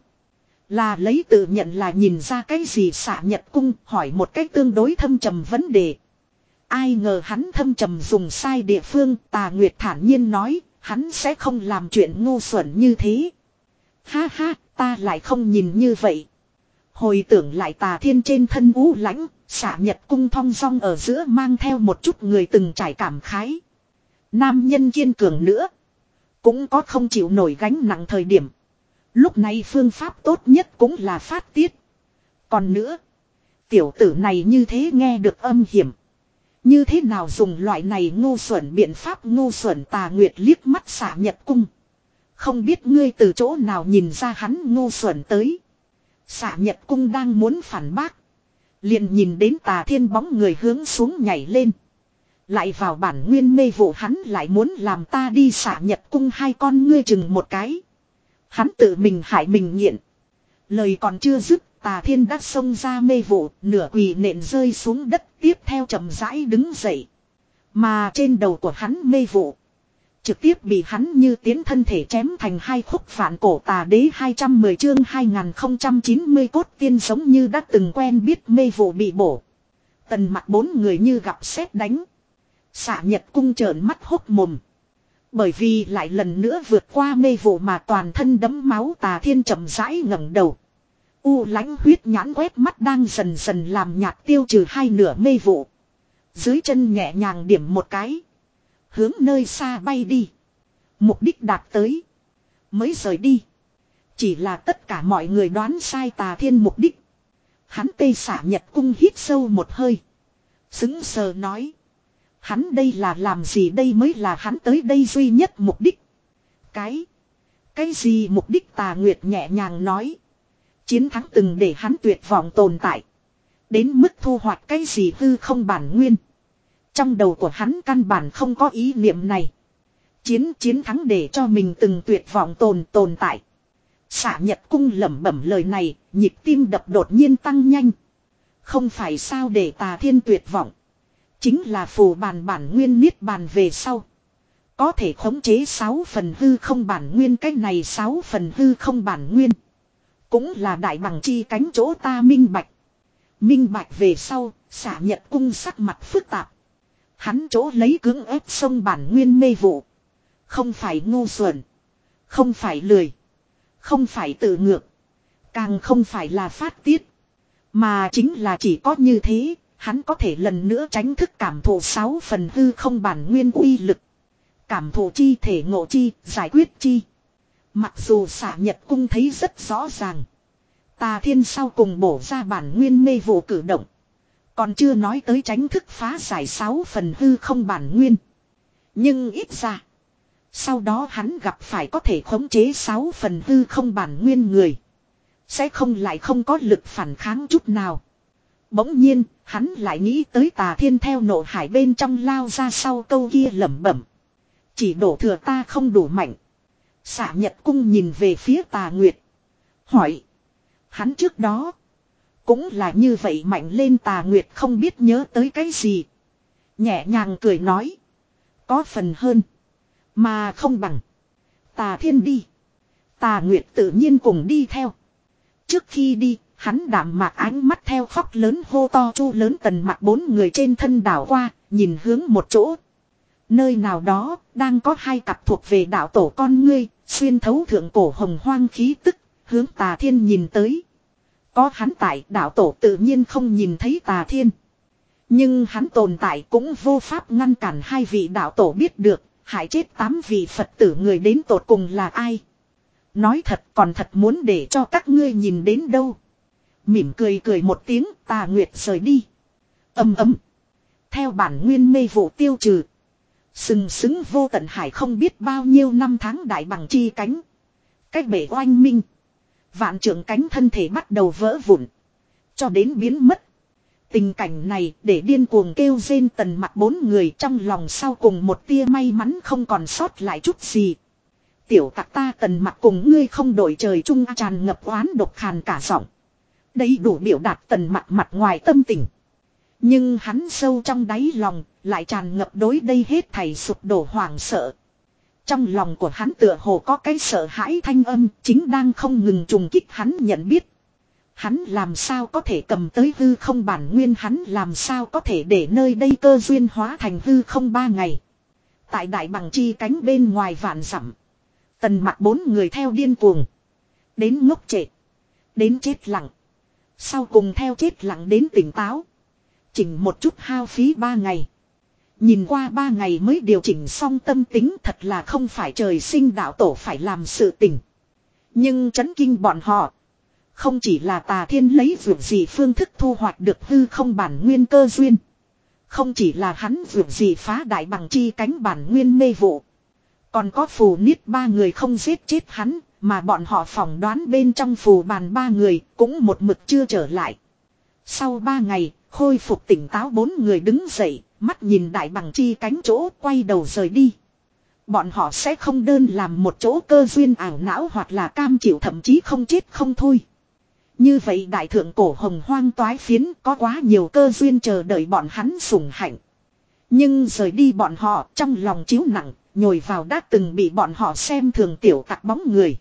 Là lấy tự nhận là nhìn ra cái gì. Xạ Nhật Cung hỏi một cách tương đối thâm trầm vấn đề. Ai ngờ hắn thâm trầm dùng sai địa phương, Tà Nguyệt thản nhiên nói, hắn sẽ không làm chuyện ngu xuẩn như thế. Ha ha, ta lại không nhìn như vậy. Hồi tưởng lại Tà Thiên trên thân u lãnh, Xạ Nhật cung thong dong ở giữa mang theo một chút người từng trải cảm khái. Nam nhân kiên cường nữa, cũng có không chịu nổi gánh nặng thời điểm. Lúc này phương pháp tốt nhất cũng là phát tiết. Còn nữa, tiểu tử này như thế nghe được âm hiểm. Như thế nào dùng loại này ngu xuẩn biện pháp ngu xuẩn? Tà Nguyệt liếc mắt Xạ Nhật cung. Không biết ngươi từ chỗ nào nhìn ra hắn ngu xuẩn tới. Xạ Nhật cung đang muốn phản bác. Liền nhìn đến Tà Thiên bóng người hướng xuống nhảy lên. Lại vào bản nguyên mê vụ, hắn lại muốn làm ta đi. Xạ Nhật cung hai con ngươi chừng một cái. Hắn tự mình hại mình nghiện. Lời còn chưa dứt, Tà Thiên đã xông ra mê vụ, nửa quỳ nện rơi xuống đất, tiếp theo chậm rãi đứng dậy. Mà trên đầu của hắn mê vụ, trực tiếp bị hắn như tiến thân thể chém thành hai khúc. Phản cổ tà đế hai trăm mười chương hai nghìn không trăm chín mươi cốt tiên giống như đã từng quen biết mê vụ bị bổ. Tần mặt bốn người như gặp sét đánh. Xạ Nhật cung trợn mắt hốc mồm. Bởi vì lại lần nữa vượt qua mê vụ mà toàn thân đẫm máu. Tà Thiên chậm rãi ngẩng đầu. U lãnh huyết nhãn quét mắt đang dần dần làm nhạt tiêu trừ hai nửa mê vụ. Dưới chân nhẹ nhàng điểm một cái, hướng nơi xa bay đi. Mục đích đạt tới, mới rời đi. Chỉ là tất cả mọi người đoán sai Tà Thiên mục đích. Hắn tê Xạ Nhật cung hít sâu một hơi, sững sờ nói, hắn đây là làm gì? Đây mới là hắn tới đây duy nhất mục đích. Cái Cái gì mục đích? Tà Nguyệt nhẹ nhàng nói, chiến thắng từng để hắn tuyệt vọng tồn tại. Đến mức thu hoạch cái gì hư không bản nguyên, trong đầu của hắn căn bản không có ý niệm này. Chiến chiến thắng để cho mình từng tuyệt vọng tồn tồn tại. Xạ Nhật cung lẩm bẩm lời này, nhịp tim đập đột nhiên tăng nhanh. Không phải sao để Tà Thiên tuyệt vọng, chính là phù bàn bản nguyên niết bàn về sau, có thể khống chế sáu phần hư không bản nguyên. Cái này sáu phần hư không bản nguyên, cũng là đại bằng chi cánh chỗ. Ta minh bạch. Minh bạch về sau, Xạ Nhật cung sắc mặt phức tạp. Hắn chỗ lấy cưỡng ép sông bản nguyên mê vụ, không phải ngu xuẩn, không phải lười, không phải tự ngược, càng không phải là phát tiết, mà chính là chỉ có như thế, hắn có thể lần nữa tránh thức cảm thụ sáu phần hư không bản nguyên uy lực. Cảm thụ chi, thể ngộ chi, giải quyết chi. Mặc dù Xạ Nhật cung thấy rất rõ ràng, Tà Thiên sau cùng bổ ra bản nguyên mê vụ cử động, còn chưa nói tới tránh thức phá giải sáu phần hư không bản nguyên. Nhưng ít ra, sau đó hắn gặp phải có thể khống chế sáu phần hư không bản nguyên người, sẽ không lại không có lực phản kháng chút nào. Bỗng nhiên, hắn lại nghĩ tới Tà Thiên theo nộ hải bên trong lao ra sau câu kia lẩm bẩm, chỉ đổ thừa ta không đủ mạnh. Xạ Nhật cung nhìn về phía Tà Nguyệt, hỏi, hắn trước đó cũng là như vậy mạnh lên? Tà Nguyệt không biết nhớ tới cái gì, nhẹ nhàng cười nói, có phần hơn, mà không bằng. Tà Thiên đi, Tà Nguyệt tự nhiên cùng đi theo. Trước khi đi, hắn đạm mạc ánh mắt theo khóc lớn hô to chu lớn Tần mặt bốn người trên thân đảo qua, nhìn hướng một chỗ. Nơi nào đó, đang có hai cặp thuộc về đạo tổ con ngươi, xuyên thấu thượng cổ hồng hoang khí tức, hướng Tà Thiên nhìn tới. Có hắn tại, đạo tổ tự nhiên không nhìn thấy Tà Thiên. Nhưng hắn tồn tại cũng vô pháp ngăn cản hai vị đạo tổ biết được, hại chết tám vị Phật tử người đến tột cùng là ai. Nói thật, còn thật muốn để cho các ngươi nhìn đến đâu. Mỉm cười cười một tiếng, Tà Nguyệt rời đi. Ầm ầm. Theo bản nguyên mê vụ tiêu trừ, sừng sững vô tận hải không biết bao nhiêu năm tháng đại bằng chi cánh, cách bể oanh minh, vạn trượng cánh thân thể bắt đầu vỡ vụn, cho đến biến mất. Tình cảnh này để điên cuồng kêu rên Tần mặt bốn người trong lòng sau cùng một tia may mắn không còn sót lại chút gì. Tiểu tặc ta Tần mặt cùng ngươi không đổi trời chung, tràn ngập oán độc khàn cả giọng. Đây đủ biểu đạt Tần mặt mặt ngoài tâm tình. Nhưng hắn sâu trong đáy lòng lại tràn ngập đối đây hết thảy sụp đổ hoảng sợ. Trong lòng của hắn tựa hồ có cái sợ hãi thanh âm chính đang không ngừng trùng kích hắn nhận biết. Hắn làm sao có thể cầm tới hư không bản nguyên, hắn làm sao có thể để nơi đây cơ duyên hóa thành hư không ba ngày. Tại đại bằng chi cánh bên ngoài vạn dặm. Tần Mặc bốn người theo điên cuồng. Đến ngốc trệ. Đến chết lặng. Sau cùng theo chết lặng đến tỉnh táo. Chỉnh một chút hao phí ba ngày. Nhìn qua ba ngày mới điều chỉnh xong tâm tính, thật là không phải trời sinh đạo tổ phải làm sự tình. Nhưng chấn kinh bọn họ. Không chỉ là Tà Thiên lấy vượt gì phương thức thu hoạch được hư không bản nguyên cơ duyên. Không chỉ là hắn vượt gì phá đại bằng chi cánh bản nguyên mê vụ. Còn có phù niết ba người không giết chết hắn, mà bọn họ phỏng đoán bên trong phù bàn ba người cũng một mực chưa trở lại. Sau ba ngày, khôi phục tỉnh táo bốn người đứng dậy, mắt nhìn đại bằng chi cánh chỗ quay đầu rời đi. Bọn họ sẽ không đơn làm một chỗ cơ duyên ảo não hoặc là cam chịu thậm chí không chết không thôi. Như vậy đại thượng cổ hồng hoang toái phiến có quá nhiều cơ duyên chờ đợi bọn hắn sủng hạnh. Nhưng rời đi bọn họ trong lòng chiếu nặng, nhồi vào đã từng bị bọn họ xem thường tiểu tặc bóng người.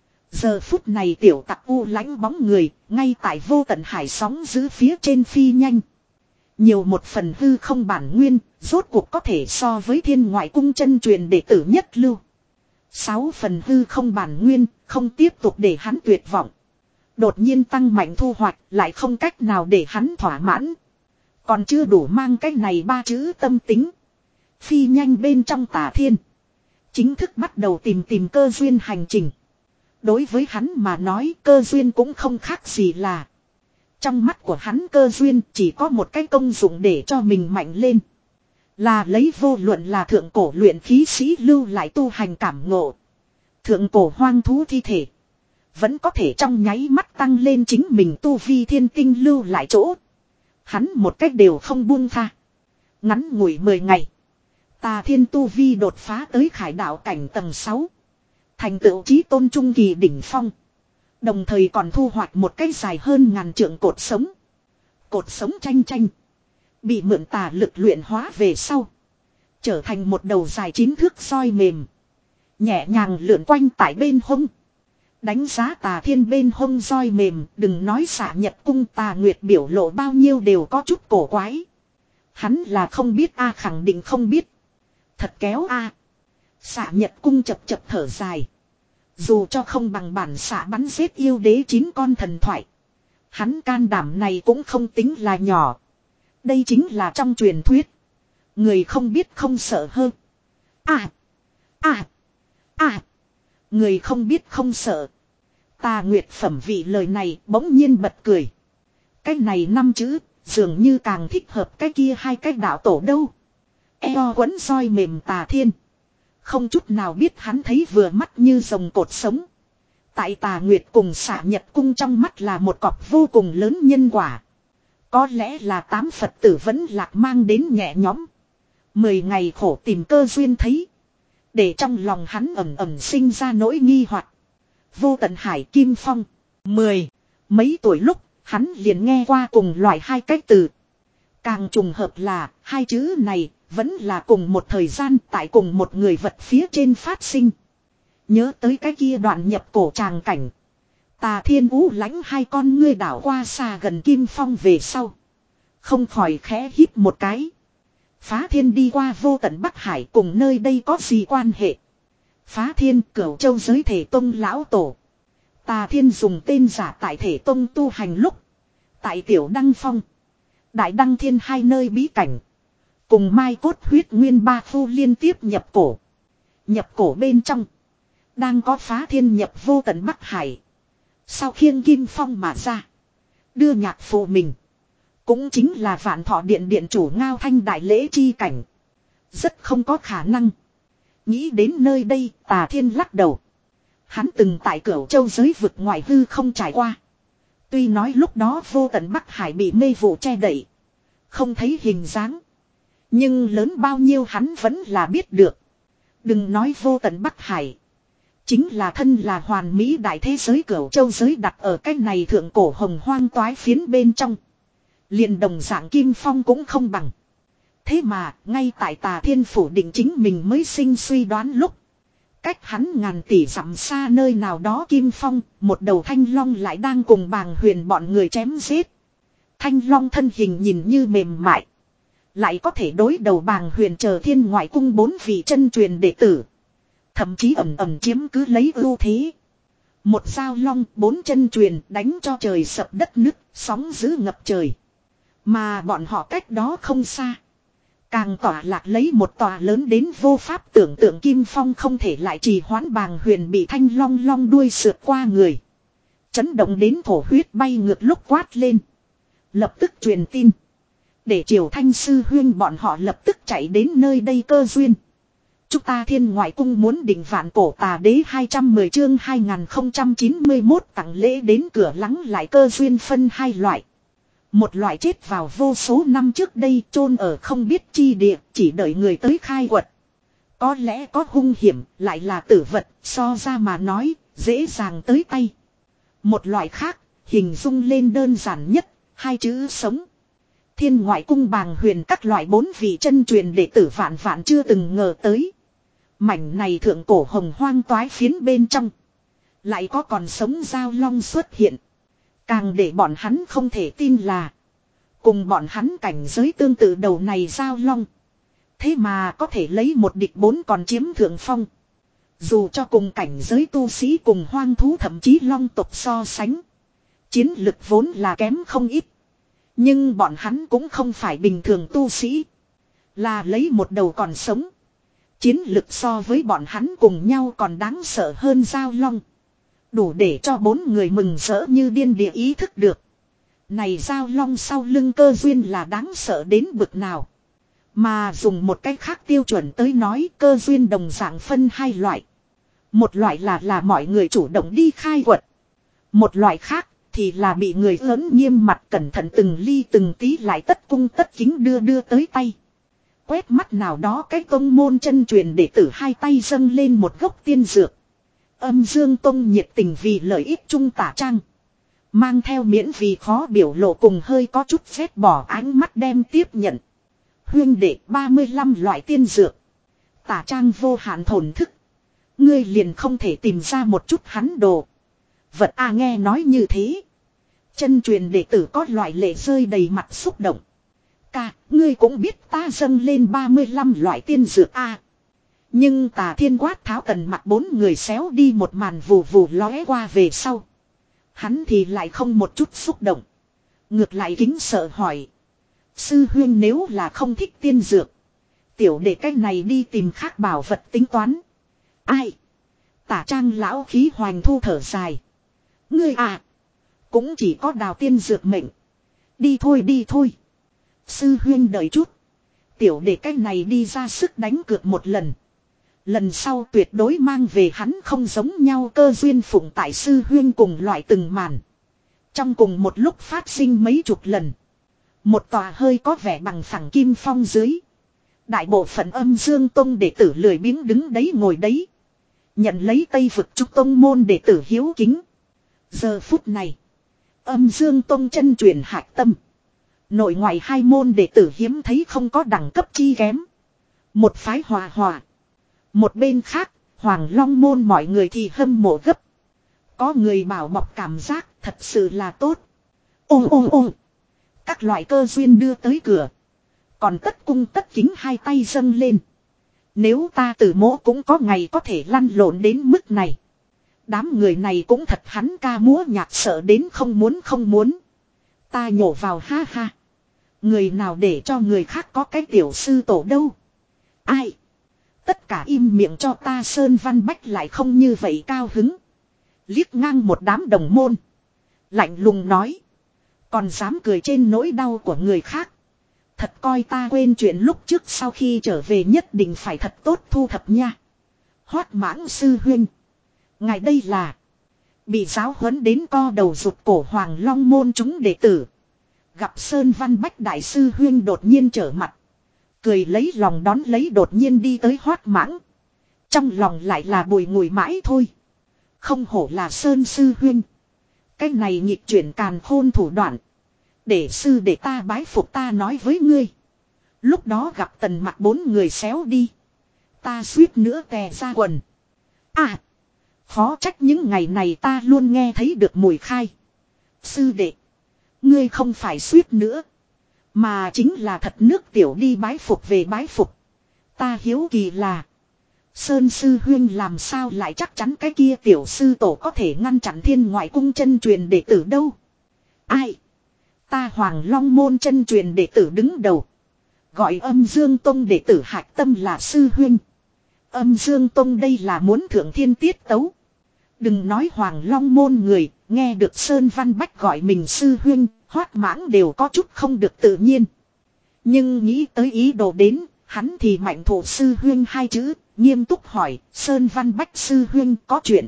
Giờ phút này tiểu tặc u lãnh bóng người, ngay tại vô tận hải sóng giữ phía trên phi nhanh. Nhiều một phần hư không bản nguyên, rốt cuộc có thể so với thiên ngoại cung chân truyền đệ tử nhất lưu. Sáu phần hư không bản nguyên, không tiếp tục để hắn tuyệt vọng. Đột nhiên tăng mạnh thu hoạch, lại không cách nào để hắn thỏa mãn. Còn chưa đủ mang cái này ba chữ tâm tính. Phi nhanh bên trong Tà Thiên. Chính thức bắt đầu tìm tìm cơ duyên hành trình. Đối với hắn mà nói cơ duyên cũng không khác gì là. Trong mắt của hắn cơ duyên chỉ có một cái công dụng để cho mình mạnh lên. Là lấy vô luận là thượng cổ luyện khí sĩ lưu lại tu hành cảm ngộ. Thượng cổ hoang thú thi thể. Vẫn có thể trong nháy mắt tăng lên chính mình tu vi thiên tinh lưu lại chỗ. Hắn một cách đều không buông tha. Ngắn ngủi mười ngày. Tà Thiên tu vi đột phá tới khải đạo cảnh tầng sáu. Thành tựu chí tôn trung kỳ đỉnh phong. Đồng thời còn thu hoạch một cái dài hơn ngàn trượng cột sống. Cột sống tranh tranh. Bị mượn tà lực luyện hóa về sau. Trở thành một đầu dài chín thước soi mềm. Nhẹ nhàng lượn quanh tại bên hông. Đánh giá Tà Thiên bên hông roi mềm, đừng nói xạ nhật cung Tà Nguyệt biểu lộ bao nhiêu đều có chút cổ quái. Hắn là không biết a, khẳng định không biết. Thật kéo a. À. Xạ nhật cung chập chập thở dài. Dù cho không bằng bản xạ bắn giết yêu đế chín con thần thoại. Hắn can đảm này cũng không tính là nhỏ. Đây chính là trong truyền thuyết. Người không biết không sợ hơn. À. À. À. Người không biết không sợ. Tà Nguyệt phẩm vị lời này bỗng nhiên bật cười. Cái này năm chữ dường như càng thích hợp cái kia hai cái đạo tổ đâu. Eo quấn roi mềm Tà Thiên. Không chút nào biết hắn thấy vừa mắt như rồng cột sống. Tại Tà Nguyệt cùng xạ nhật cung trong mắt là một cọc vô cùng lớn nhân quả. Có lẽ là tám Phật tử vẫn lạc mang đến nhẹ nhõm. Mười ngày khổ tìm cơ duyên thấy. Để trong lòng hắn ẩm ẩm sinh ra nỗi nghi hoặc. Vô tận hải kim phong. Mười. Mấy tuổi lúc hắn liền nghe qua cùng loại hai cách từ. Càng trùng hợp là hai chữ này vẫn là cùng một thời gian tại cùng một người vật phía trên phát sinh. Nhớ tới cái kia đoạn nhập cổ tràng cảnh. Tà Thiên ú lãnh hai con ngươi đảo qua xa gần kim phong về sau. Không khỏi khẽ hít một cái. Phá Thiên đi qua vô tận Bắc Hải cùng nơi đây có gì quan hệ. Phá Thiên Cửu Châu giới thể tông lão tổ. Tà Thiên dùng tên giả tại thể tông tu hành lúc. Tại Tiểu Đăng Phong. Đại Đăng Thiên hai nơi bí cảnh. Cùng Mai Cốt huyết nguyên ba phu liên tiếp nhập cổ. Nhập cổ bên trong. Đang có Phá Thiên nhập vô tận Bắc Hải. Sau khiêng Kim Phong mà ra. Đưa nhạc phụ mình. Cũng chính là Vạn Thọ Điện điện chủ Ngao Thanh đại lễ chi cảnh. Rất không có khả năng. Nghĩ đến nơi đây Tà Thiên lắc đầu. Hắn từng tại Cửu Châu giới vực ngoài hư không trải qua. Tuy nói lúc đó vô tận Bắc Hải bị mê vụ che đậy. Không thấy hình dáng. Nhưng lớn bao nhiêu hắn vẫn là biết được. Đừng nói vô tận Bắc Hải. Chính là thân là hoàn mỹ đại thế giới Cửu Châu giới đặt ở cách này thượng cổ hồng hoang toái phiến bên trong. Liền đồng dạng Kim Phong cũng không bằng. Thế mà ngay tại Tà Thiên phủ định chính mình mới sinh suy đoán lúc. Cách hắn ngàn tỷ dặm xa nơi nào đó Kim Phong, một đầu thanh long lại đang cùng Bàng Huyền bọn người chém giết. Thanh long thân hình nhìn như mềm mại, lại có thể đối đầu Bàng Huyền chờ Thiên Ngoại Cung bốn vị chân truyền đệ tử. Thậm chí ẩm ẩm chiếm cứ lấy ưu thế. Một dao long, bốn chân truyền đánh cho trời sập đất nứt, sóng dữ ngập trời. Mà bọn họ cách đó không xa. Càng tỏa lạc lấy một tòa lớn đến vô pháp tưởng tượng Kim Phong không thể lại trì hoãn Bàng Huyền bị thanh long long đuôi sượt qua người. Chấn động đến thổ huyết bay ngược lúc quát lên. Lập tức truyền tin. Để Triều Thanh sư huyên bọn họ lập tức chạy đến nơi đây cơ duyên. Chúng ta Thiên Ngoại Cung muốn định vạn cổ tà đế hai trăm mười chương hai nghìn không trăm chín mươi mốt tặng lễ đến cửa lắng lại cơ duyên phân hai loại. Một loại chết vào vô số năm trước đây chôn ở không biết chi địa, chỉ đợi người tới khai quật. Có lẽ có hung hiểm, lại là tử vật, so ra mà nói, dễ dàng tới tay. Một loại khác, hình dung lên đơn giản nhất, hai chữ sống. Thiên Ngoại Cung Bàng Huyền các loại bốn vị chân truyền đệ tử vạn vạn chưa từng ngờ tới. Mảnh này thượng cổ hồng hoang toái phiến bên trong. Lại có còn sống giao long xuất hiện. Càng để bọn hắn không thể tin là. Cùng bọn hắn cảnh giới tương tự đầu này giao long. Thế mà có thể lấy một địch bốn còn chiếm thượng phong. Dù cho cùng cảnh giới tu sĩ cùng hoang thú thậm chí long tộc so sánh. Chiến lực vốn là kém không ít. Nhưng bọn hắn cũng không phải bình thường tu sĩ. Là lấy một đầu còn sống. Chiến lực so với bọn hắn cùng nhau còn đáng sợ hơn giao long. Đủ để cho bốn người mừng rỡ như điên địa ý thức được. Này giao long sau lưng cơ duyên là đáng sợ đến bực nào. Mà dùng một cách khác tiêu chuẩn tới nói cơ duyên đồng dạng phân hai loại. Một loại là là mọi người chủ động đi khai quật. Một loại khác thì là bị người lớn nghiêm mặt cẩn thận từng ly từng tí lại tất cung tất kính đưa đưa tới tay. Quét mắt nào đó cái tông môn chân truyền đệ tử hai tay dâng lên một gốc tiên dược. Âm Dương Tông nhiệt tình vì lợi ích trung tả trang. Mang theo miễn vì khó biểu lộ cùng hơi có chút phép bỏ ánh mắt đem tiếp nhận. Huyên đệ ba mươi lăm loại tiên dược. Tả trang vô hạn thổn thức. Ngươi liền không thể tìm ra một chút hắn đồ. Vật A nghe nói như thế. Chân truyền đệ tử có loại lệ rơi đầy mặt xúc động. Ca, ngươi cũng biết ta dâng lên ba mươi lăm loại tiên dược A. Nhưng Tà Thiên quát tháo tần mặt bốn người xéo đi một màn vù vù lóe qua về sau. Hắn thì lại không một chút xúc động. Ngược lại kính sợ hỏi. Sư huyên nếu là không thích tiên dược. Tiểu đệ cách này đi tìm khác bảo vật tính toán. Ai? Tả trang lão khí hoành thu thở dài. Ngươi à. Cũng chỉ có đào tiên dược mệnh. Đi thôi đi thôi. Sư huyên đợi chút. Tiểu đệ cách này đi ra sức đánh cược một lần. Lần sau tuyệt đối mang về hắn không giống nhau cơ duyên phụng tại sư huyên cùng loại từng màn. Trong cùng một lúc phát sinh mấy chục lần. Một tòa hơi có vẻ bằng phẳng kim phong dưới. Đại bộ phận Âm Dương Tông đệ tử lười biếng đứng đấy ngồi đấy. Nhận lấy Tây vực trúc tông môn đệ tử hiếu kính. Giờ phút này. Âm Dương Tông chân truyền hạch tâm. Nội ngoại hai môn đệ tử hiếm thấy không có đẳng cấp chi kém. Một phái hòa hòa. Một bên khác, Hoàng Long môn mọi người thì hâm mộ gấp. Có người bảo bọc cảm giác thật sự là tốt. Ô ô ô. Các loại cơ duyên đưa tới cửa. Còn tất cung tất kính hai tay dâng lên. Nếu ta tử mỗ cũng có ngày có thể lăn lộn đến mức này. Đám người này cũng thật hắn ca múa nhạc sợ đến không muốn không muốn. Ta nhổ vào ha ha. Người nào để cho người khác có cái tiểu sư tổ đâu. Ai. Tất cả im miệng cho ta Sơn Văn Bách lại không như vậy cao hứng. Liếc ngang một đám đồng môn. Lạnh lùng nói. Còn dám cười trên nỗi đau của người khác. Thật coi ta quên chuyện lúc trước sau khi trở về nhất định phải thật tốt thu thập nha. Hoát mãng sư huynh. Ngài đây là. Bị giáo huấn đến co đầu rụt cổ Hoàng Long môn chúng đệ tử. Gặp Sơn Văn Bách đại sư huynh đột nhiên trở mặt. Cười lấy lòng đón lấy đột nhiên đi tới hoát mãng. Trong lòng lại là bùi ngùi mãi thôi. Không hổ là Sơn sư huynh. Cái này nhịp chuyển càn khôn thủ đoạn. Để sư để ta bái phục ta nói với ngươi. Lúc đó gặp tần mặt bốn người xéo đi. Ta suýt nữa tè ra quần. À. Khó trách những ngày này ta luôn nghe thấy được mùi khai. Sư đệ. Ngươi không phải suýt nữa. Mà chính là thật nước tiểu đi bái phục về bái phục. Ta hiếu kỳ là. Sơn sư huyên làm sao lại chắc chắn cái kia tiểu sư tổ có thể ngăn chặn thiên ngoại cung chân truyền đệ tử đâu. Ai? Ta Hoàng Long môn chân truyền đệ tử đứng đầu. Gọi Âm Dương Tông đệ tử hạch tâm là sư huyên. Âm Dương Tông đây là muốn thượng thiên tiết tấu. Đừng nói Hoàng Long môn người, nghe được Sơn Văn Bách gọi mình sư huyên, Hoát Mãng đều có chút không được tự nhiên. Nhưng nghĩ tới ý đồ đến, hắn thì mạnh thổ sư huyên hai chữ, nghiêm túc hỏi, Sơn Văn Bách sư huyên có chuyện.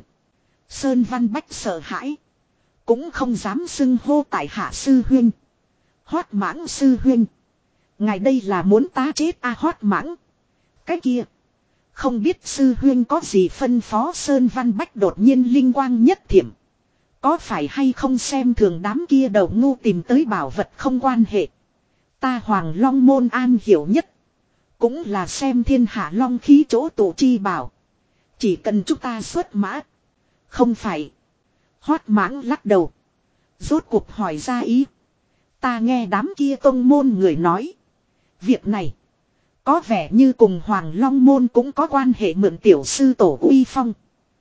Sơn Văn Bách sợ hãi, cũng không dám xưng hô tại hạ sư huyên. Hoát Mãng sư huyên, ngài đây là muốn ta chết à Hoát Mãng. Cái kia, không biết sư huyên có gì phân phó. Sơn Văn Bách đột nhiên linh quang nhất thiểm. Có phải hay không xem thường đám kia đầu ngu tìm tới bảo vật không quan hệ. Ta Hoàng Long môn an hiểu nhất. Cũng là xem thiên hạ long khí chỗ tụ chi bảo. Chỉ cần chúng ta xuất mã. Không phải. Hoát Mãng lắc đầu. Rốt cuộc hỏi ra ý. Ta nghe đám kia tông môn người nói. Việc này. Có vẻ như cùng Hoàng Long môn cũng có quan hệ mượn tiểu sư tổ uy phong.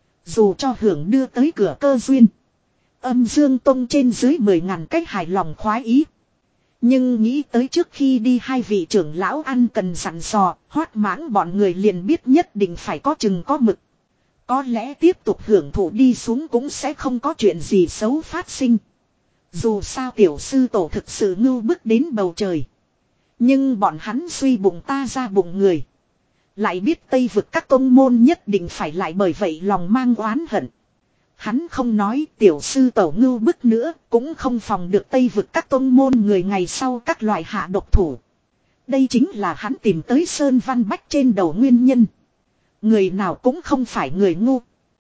Dù cho hưởng đưa tới cửa cơ duyên. Âm Dương Tông trên dưới mười ngàn cách hài lòng khoái ý. Nhưng nghĩ tới trước khi đi hai vị trưởng lão ăn cần dặn dò, Hoát Mãng bọn người liền biết nhất định phải có chừng có mực. Có lẽ tiếp tục hưởng thụ đi xuống cũng sẽ không có chuyện gì xấu phát sinh. Dù sao tiểu sư tổ thực sự ngưu bức đến bầu trời. Nhưng bọn hắn suy bụng ta ra bụng người. Lại biết Tây vực các tông môn nhất định phải lại bởi vậy lòng mang oán hận. Hắn không nói tiểu sư tổ ngưu bức nữa, cũng không phòng được Tây vực các tông môn người ngày sau các loại hạ độc thủ. Đây chính là hắn tìm tới Sơn Văn Bách trên đầu nguyên nhân. Người nào cũng không phải người ngu.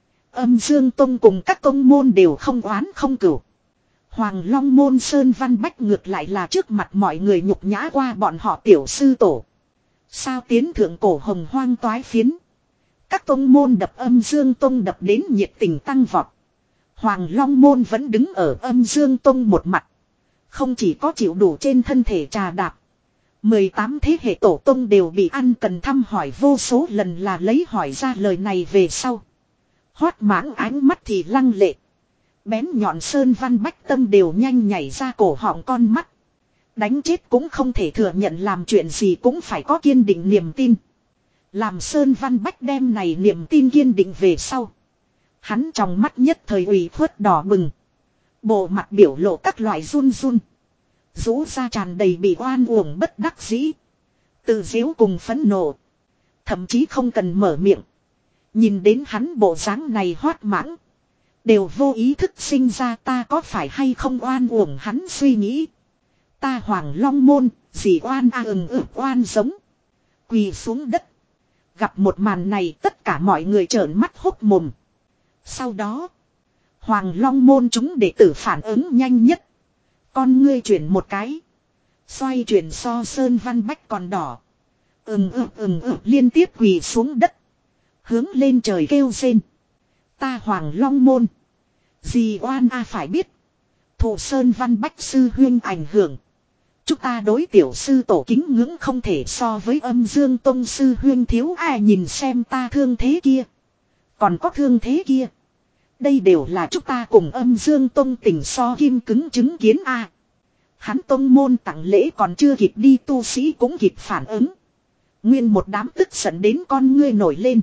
Âm Dương Tông cùng các tông môn đều không oán không cửu. Hoàng Long môn Sơn Văn Bách ngược lại là trước mặt mọi người nhục nhã qua bọn họ tiểu sư tổ. Sao tiến thượng cổ hồng hoang toái phiến. Các tông môn đập Âm Dương Tông đập đến nhiệt tình tăng vọt. Hoàng Long môn vẫn đứng ở Âm Dương Tông một mặt. Không chỉ có chịu đủ trên thân thể trà đạp. mười tám thế hệ tổ tông đều bị ăn cần thăm hỏi vô số lần là lấy hỏi ra lời này về sau. Hoát Mãng ánh mắt thì lăng lệ. Bén nhọn Sơn Văn Bách tâm đều nhanh nhảy ra cổ họng con mắt. Đánh chết cũng không thể thừa nhận làm chuyện gì cũng phải có kiên định niềm tin. Làm Sơn Văn Bách đem này niềm tin kiên định về sau. Hắn trong mắt nhất thời ủy khuất đỏ bừng. Bộ mặt biểu lộ các loại run run. Rũ ra tràn đầy bị oan uổng bất đắc dĩ. Tự giễu cùng phẫn nộ. Thậm chí không cần mở miệng. Nhìn đến hắn bộ dáng này Hoát Mãng. Đều vô ý thức sinh ra ta có phải hay không oan uổng hắn suy nghĩ. Ta Hoàng Long môn, gì oan a ừng ực oan giống. Quỳ xuống đất. Gặp một màn này tất cả mọi người trợn mắt hốc mồm. Sau đó, Hoàng Long môn chúng đệ tử phản ứng nhanh nhất. Con ngươi chuyển một cái. Xoay chuyển so Sơn Văn Bách còn đỏ. Ừng ực ừng ực liên tiếp quỳ xuống đất. Hướng lên trời kêu rên. Ta Hoàng Long môn. Dì oan a phải biết. Thụ Sơn Văn Bách sư huyên ảnh hưởng. Chúng ta đối tiểu sư tổ kính ngưỡng không thể so với Âm Dương Tông sư huyên thiếu ai nhìn xem ta thương thế kia. Còn có thương thế kia. Đây đều là chúng ta cùng Âm Dương Tông tình so kim cứng chứng kiến a. Hắn tông môn tặng lễ còn chưa kịp đi tu sĩ cũng kịp phản ứng. Nguyên một đám tức giận đến con ngươi nổi lên.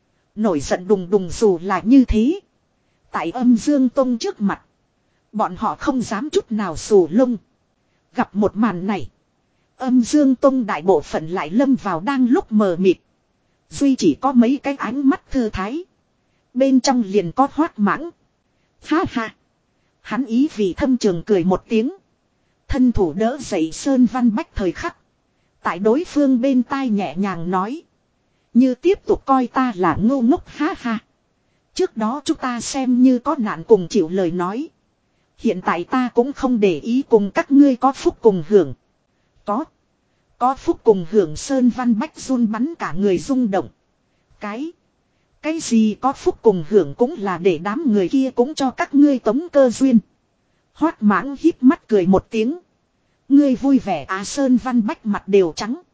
Nổi giận đùng đùng dù là như thế. Tại Âm Dương Tông trước mặt. Bọn họ không dám chút nào xù lông. Gặp một màn này. Âm Dương Tông đại bộ phận lại lâm vào đang lúc mờ mịt. Duy chỉ có mấy cái ánh mắt thư thái. Bên trong liền có Hoát Mãng. Ha ha. Hắn ý vì thâm trường cười một tiếng. Thân thủ đỡ dậy Sơn Văn Bách thời khắc. Tại đối phương bên tai nhẹ nhàng nói. Như tiếp tục coi ta là ngu ngốc ha ha. Trước đó chúng ta xem như có nạn cùng chịu lời nói. Hiện tại ta cũng không để ý cùng các ngươi có phúc cùng hưởng. Có. Có phúc cùng hưởng Sơn Văn Bách run bắn cả người rung động. Cái. Cái gì có phúc cùng hưởng cũng là để đám người kia cũng cho các ngươi tống cơ duyên. Hoác mãng híp mắt cười một tiếng. Ngươi vui vẻ à, Sơn Văn Bách mặt đều trắng.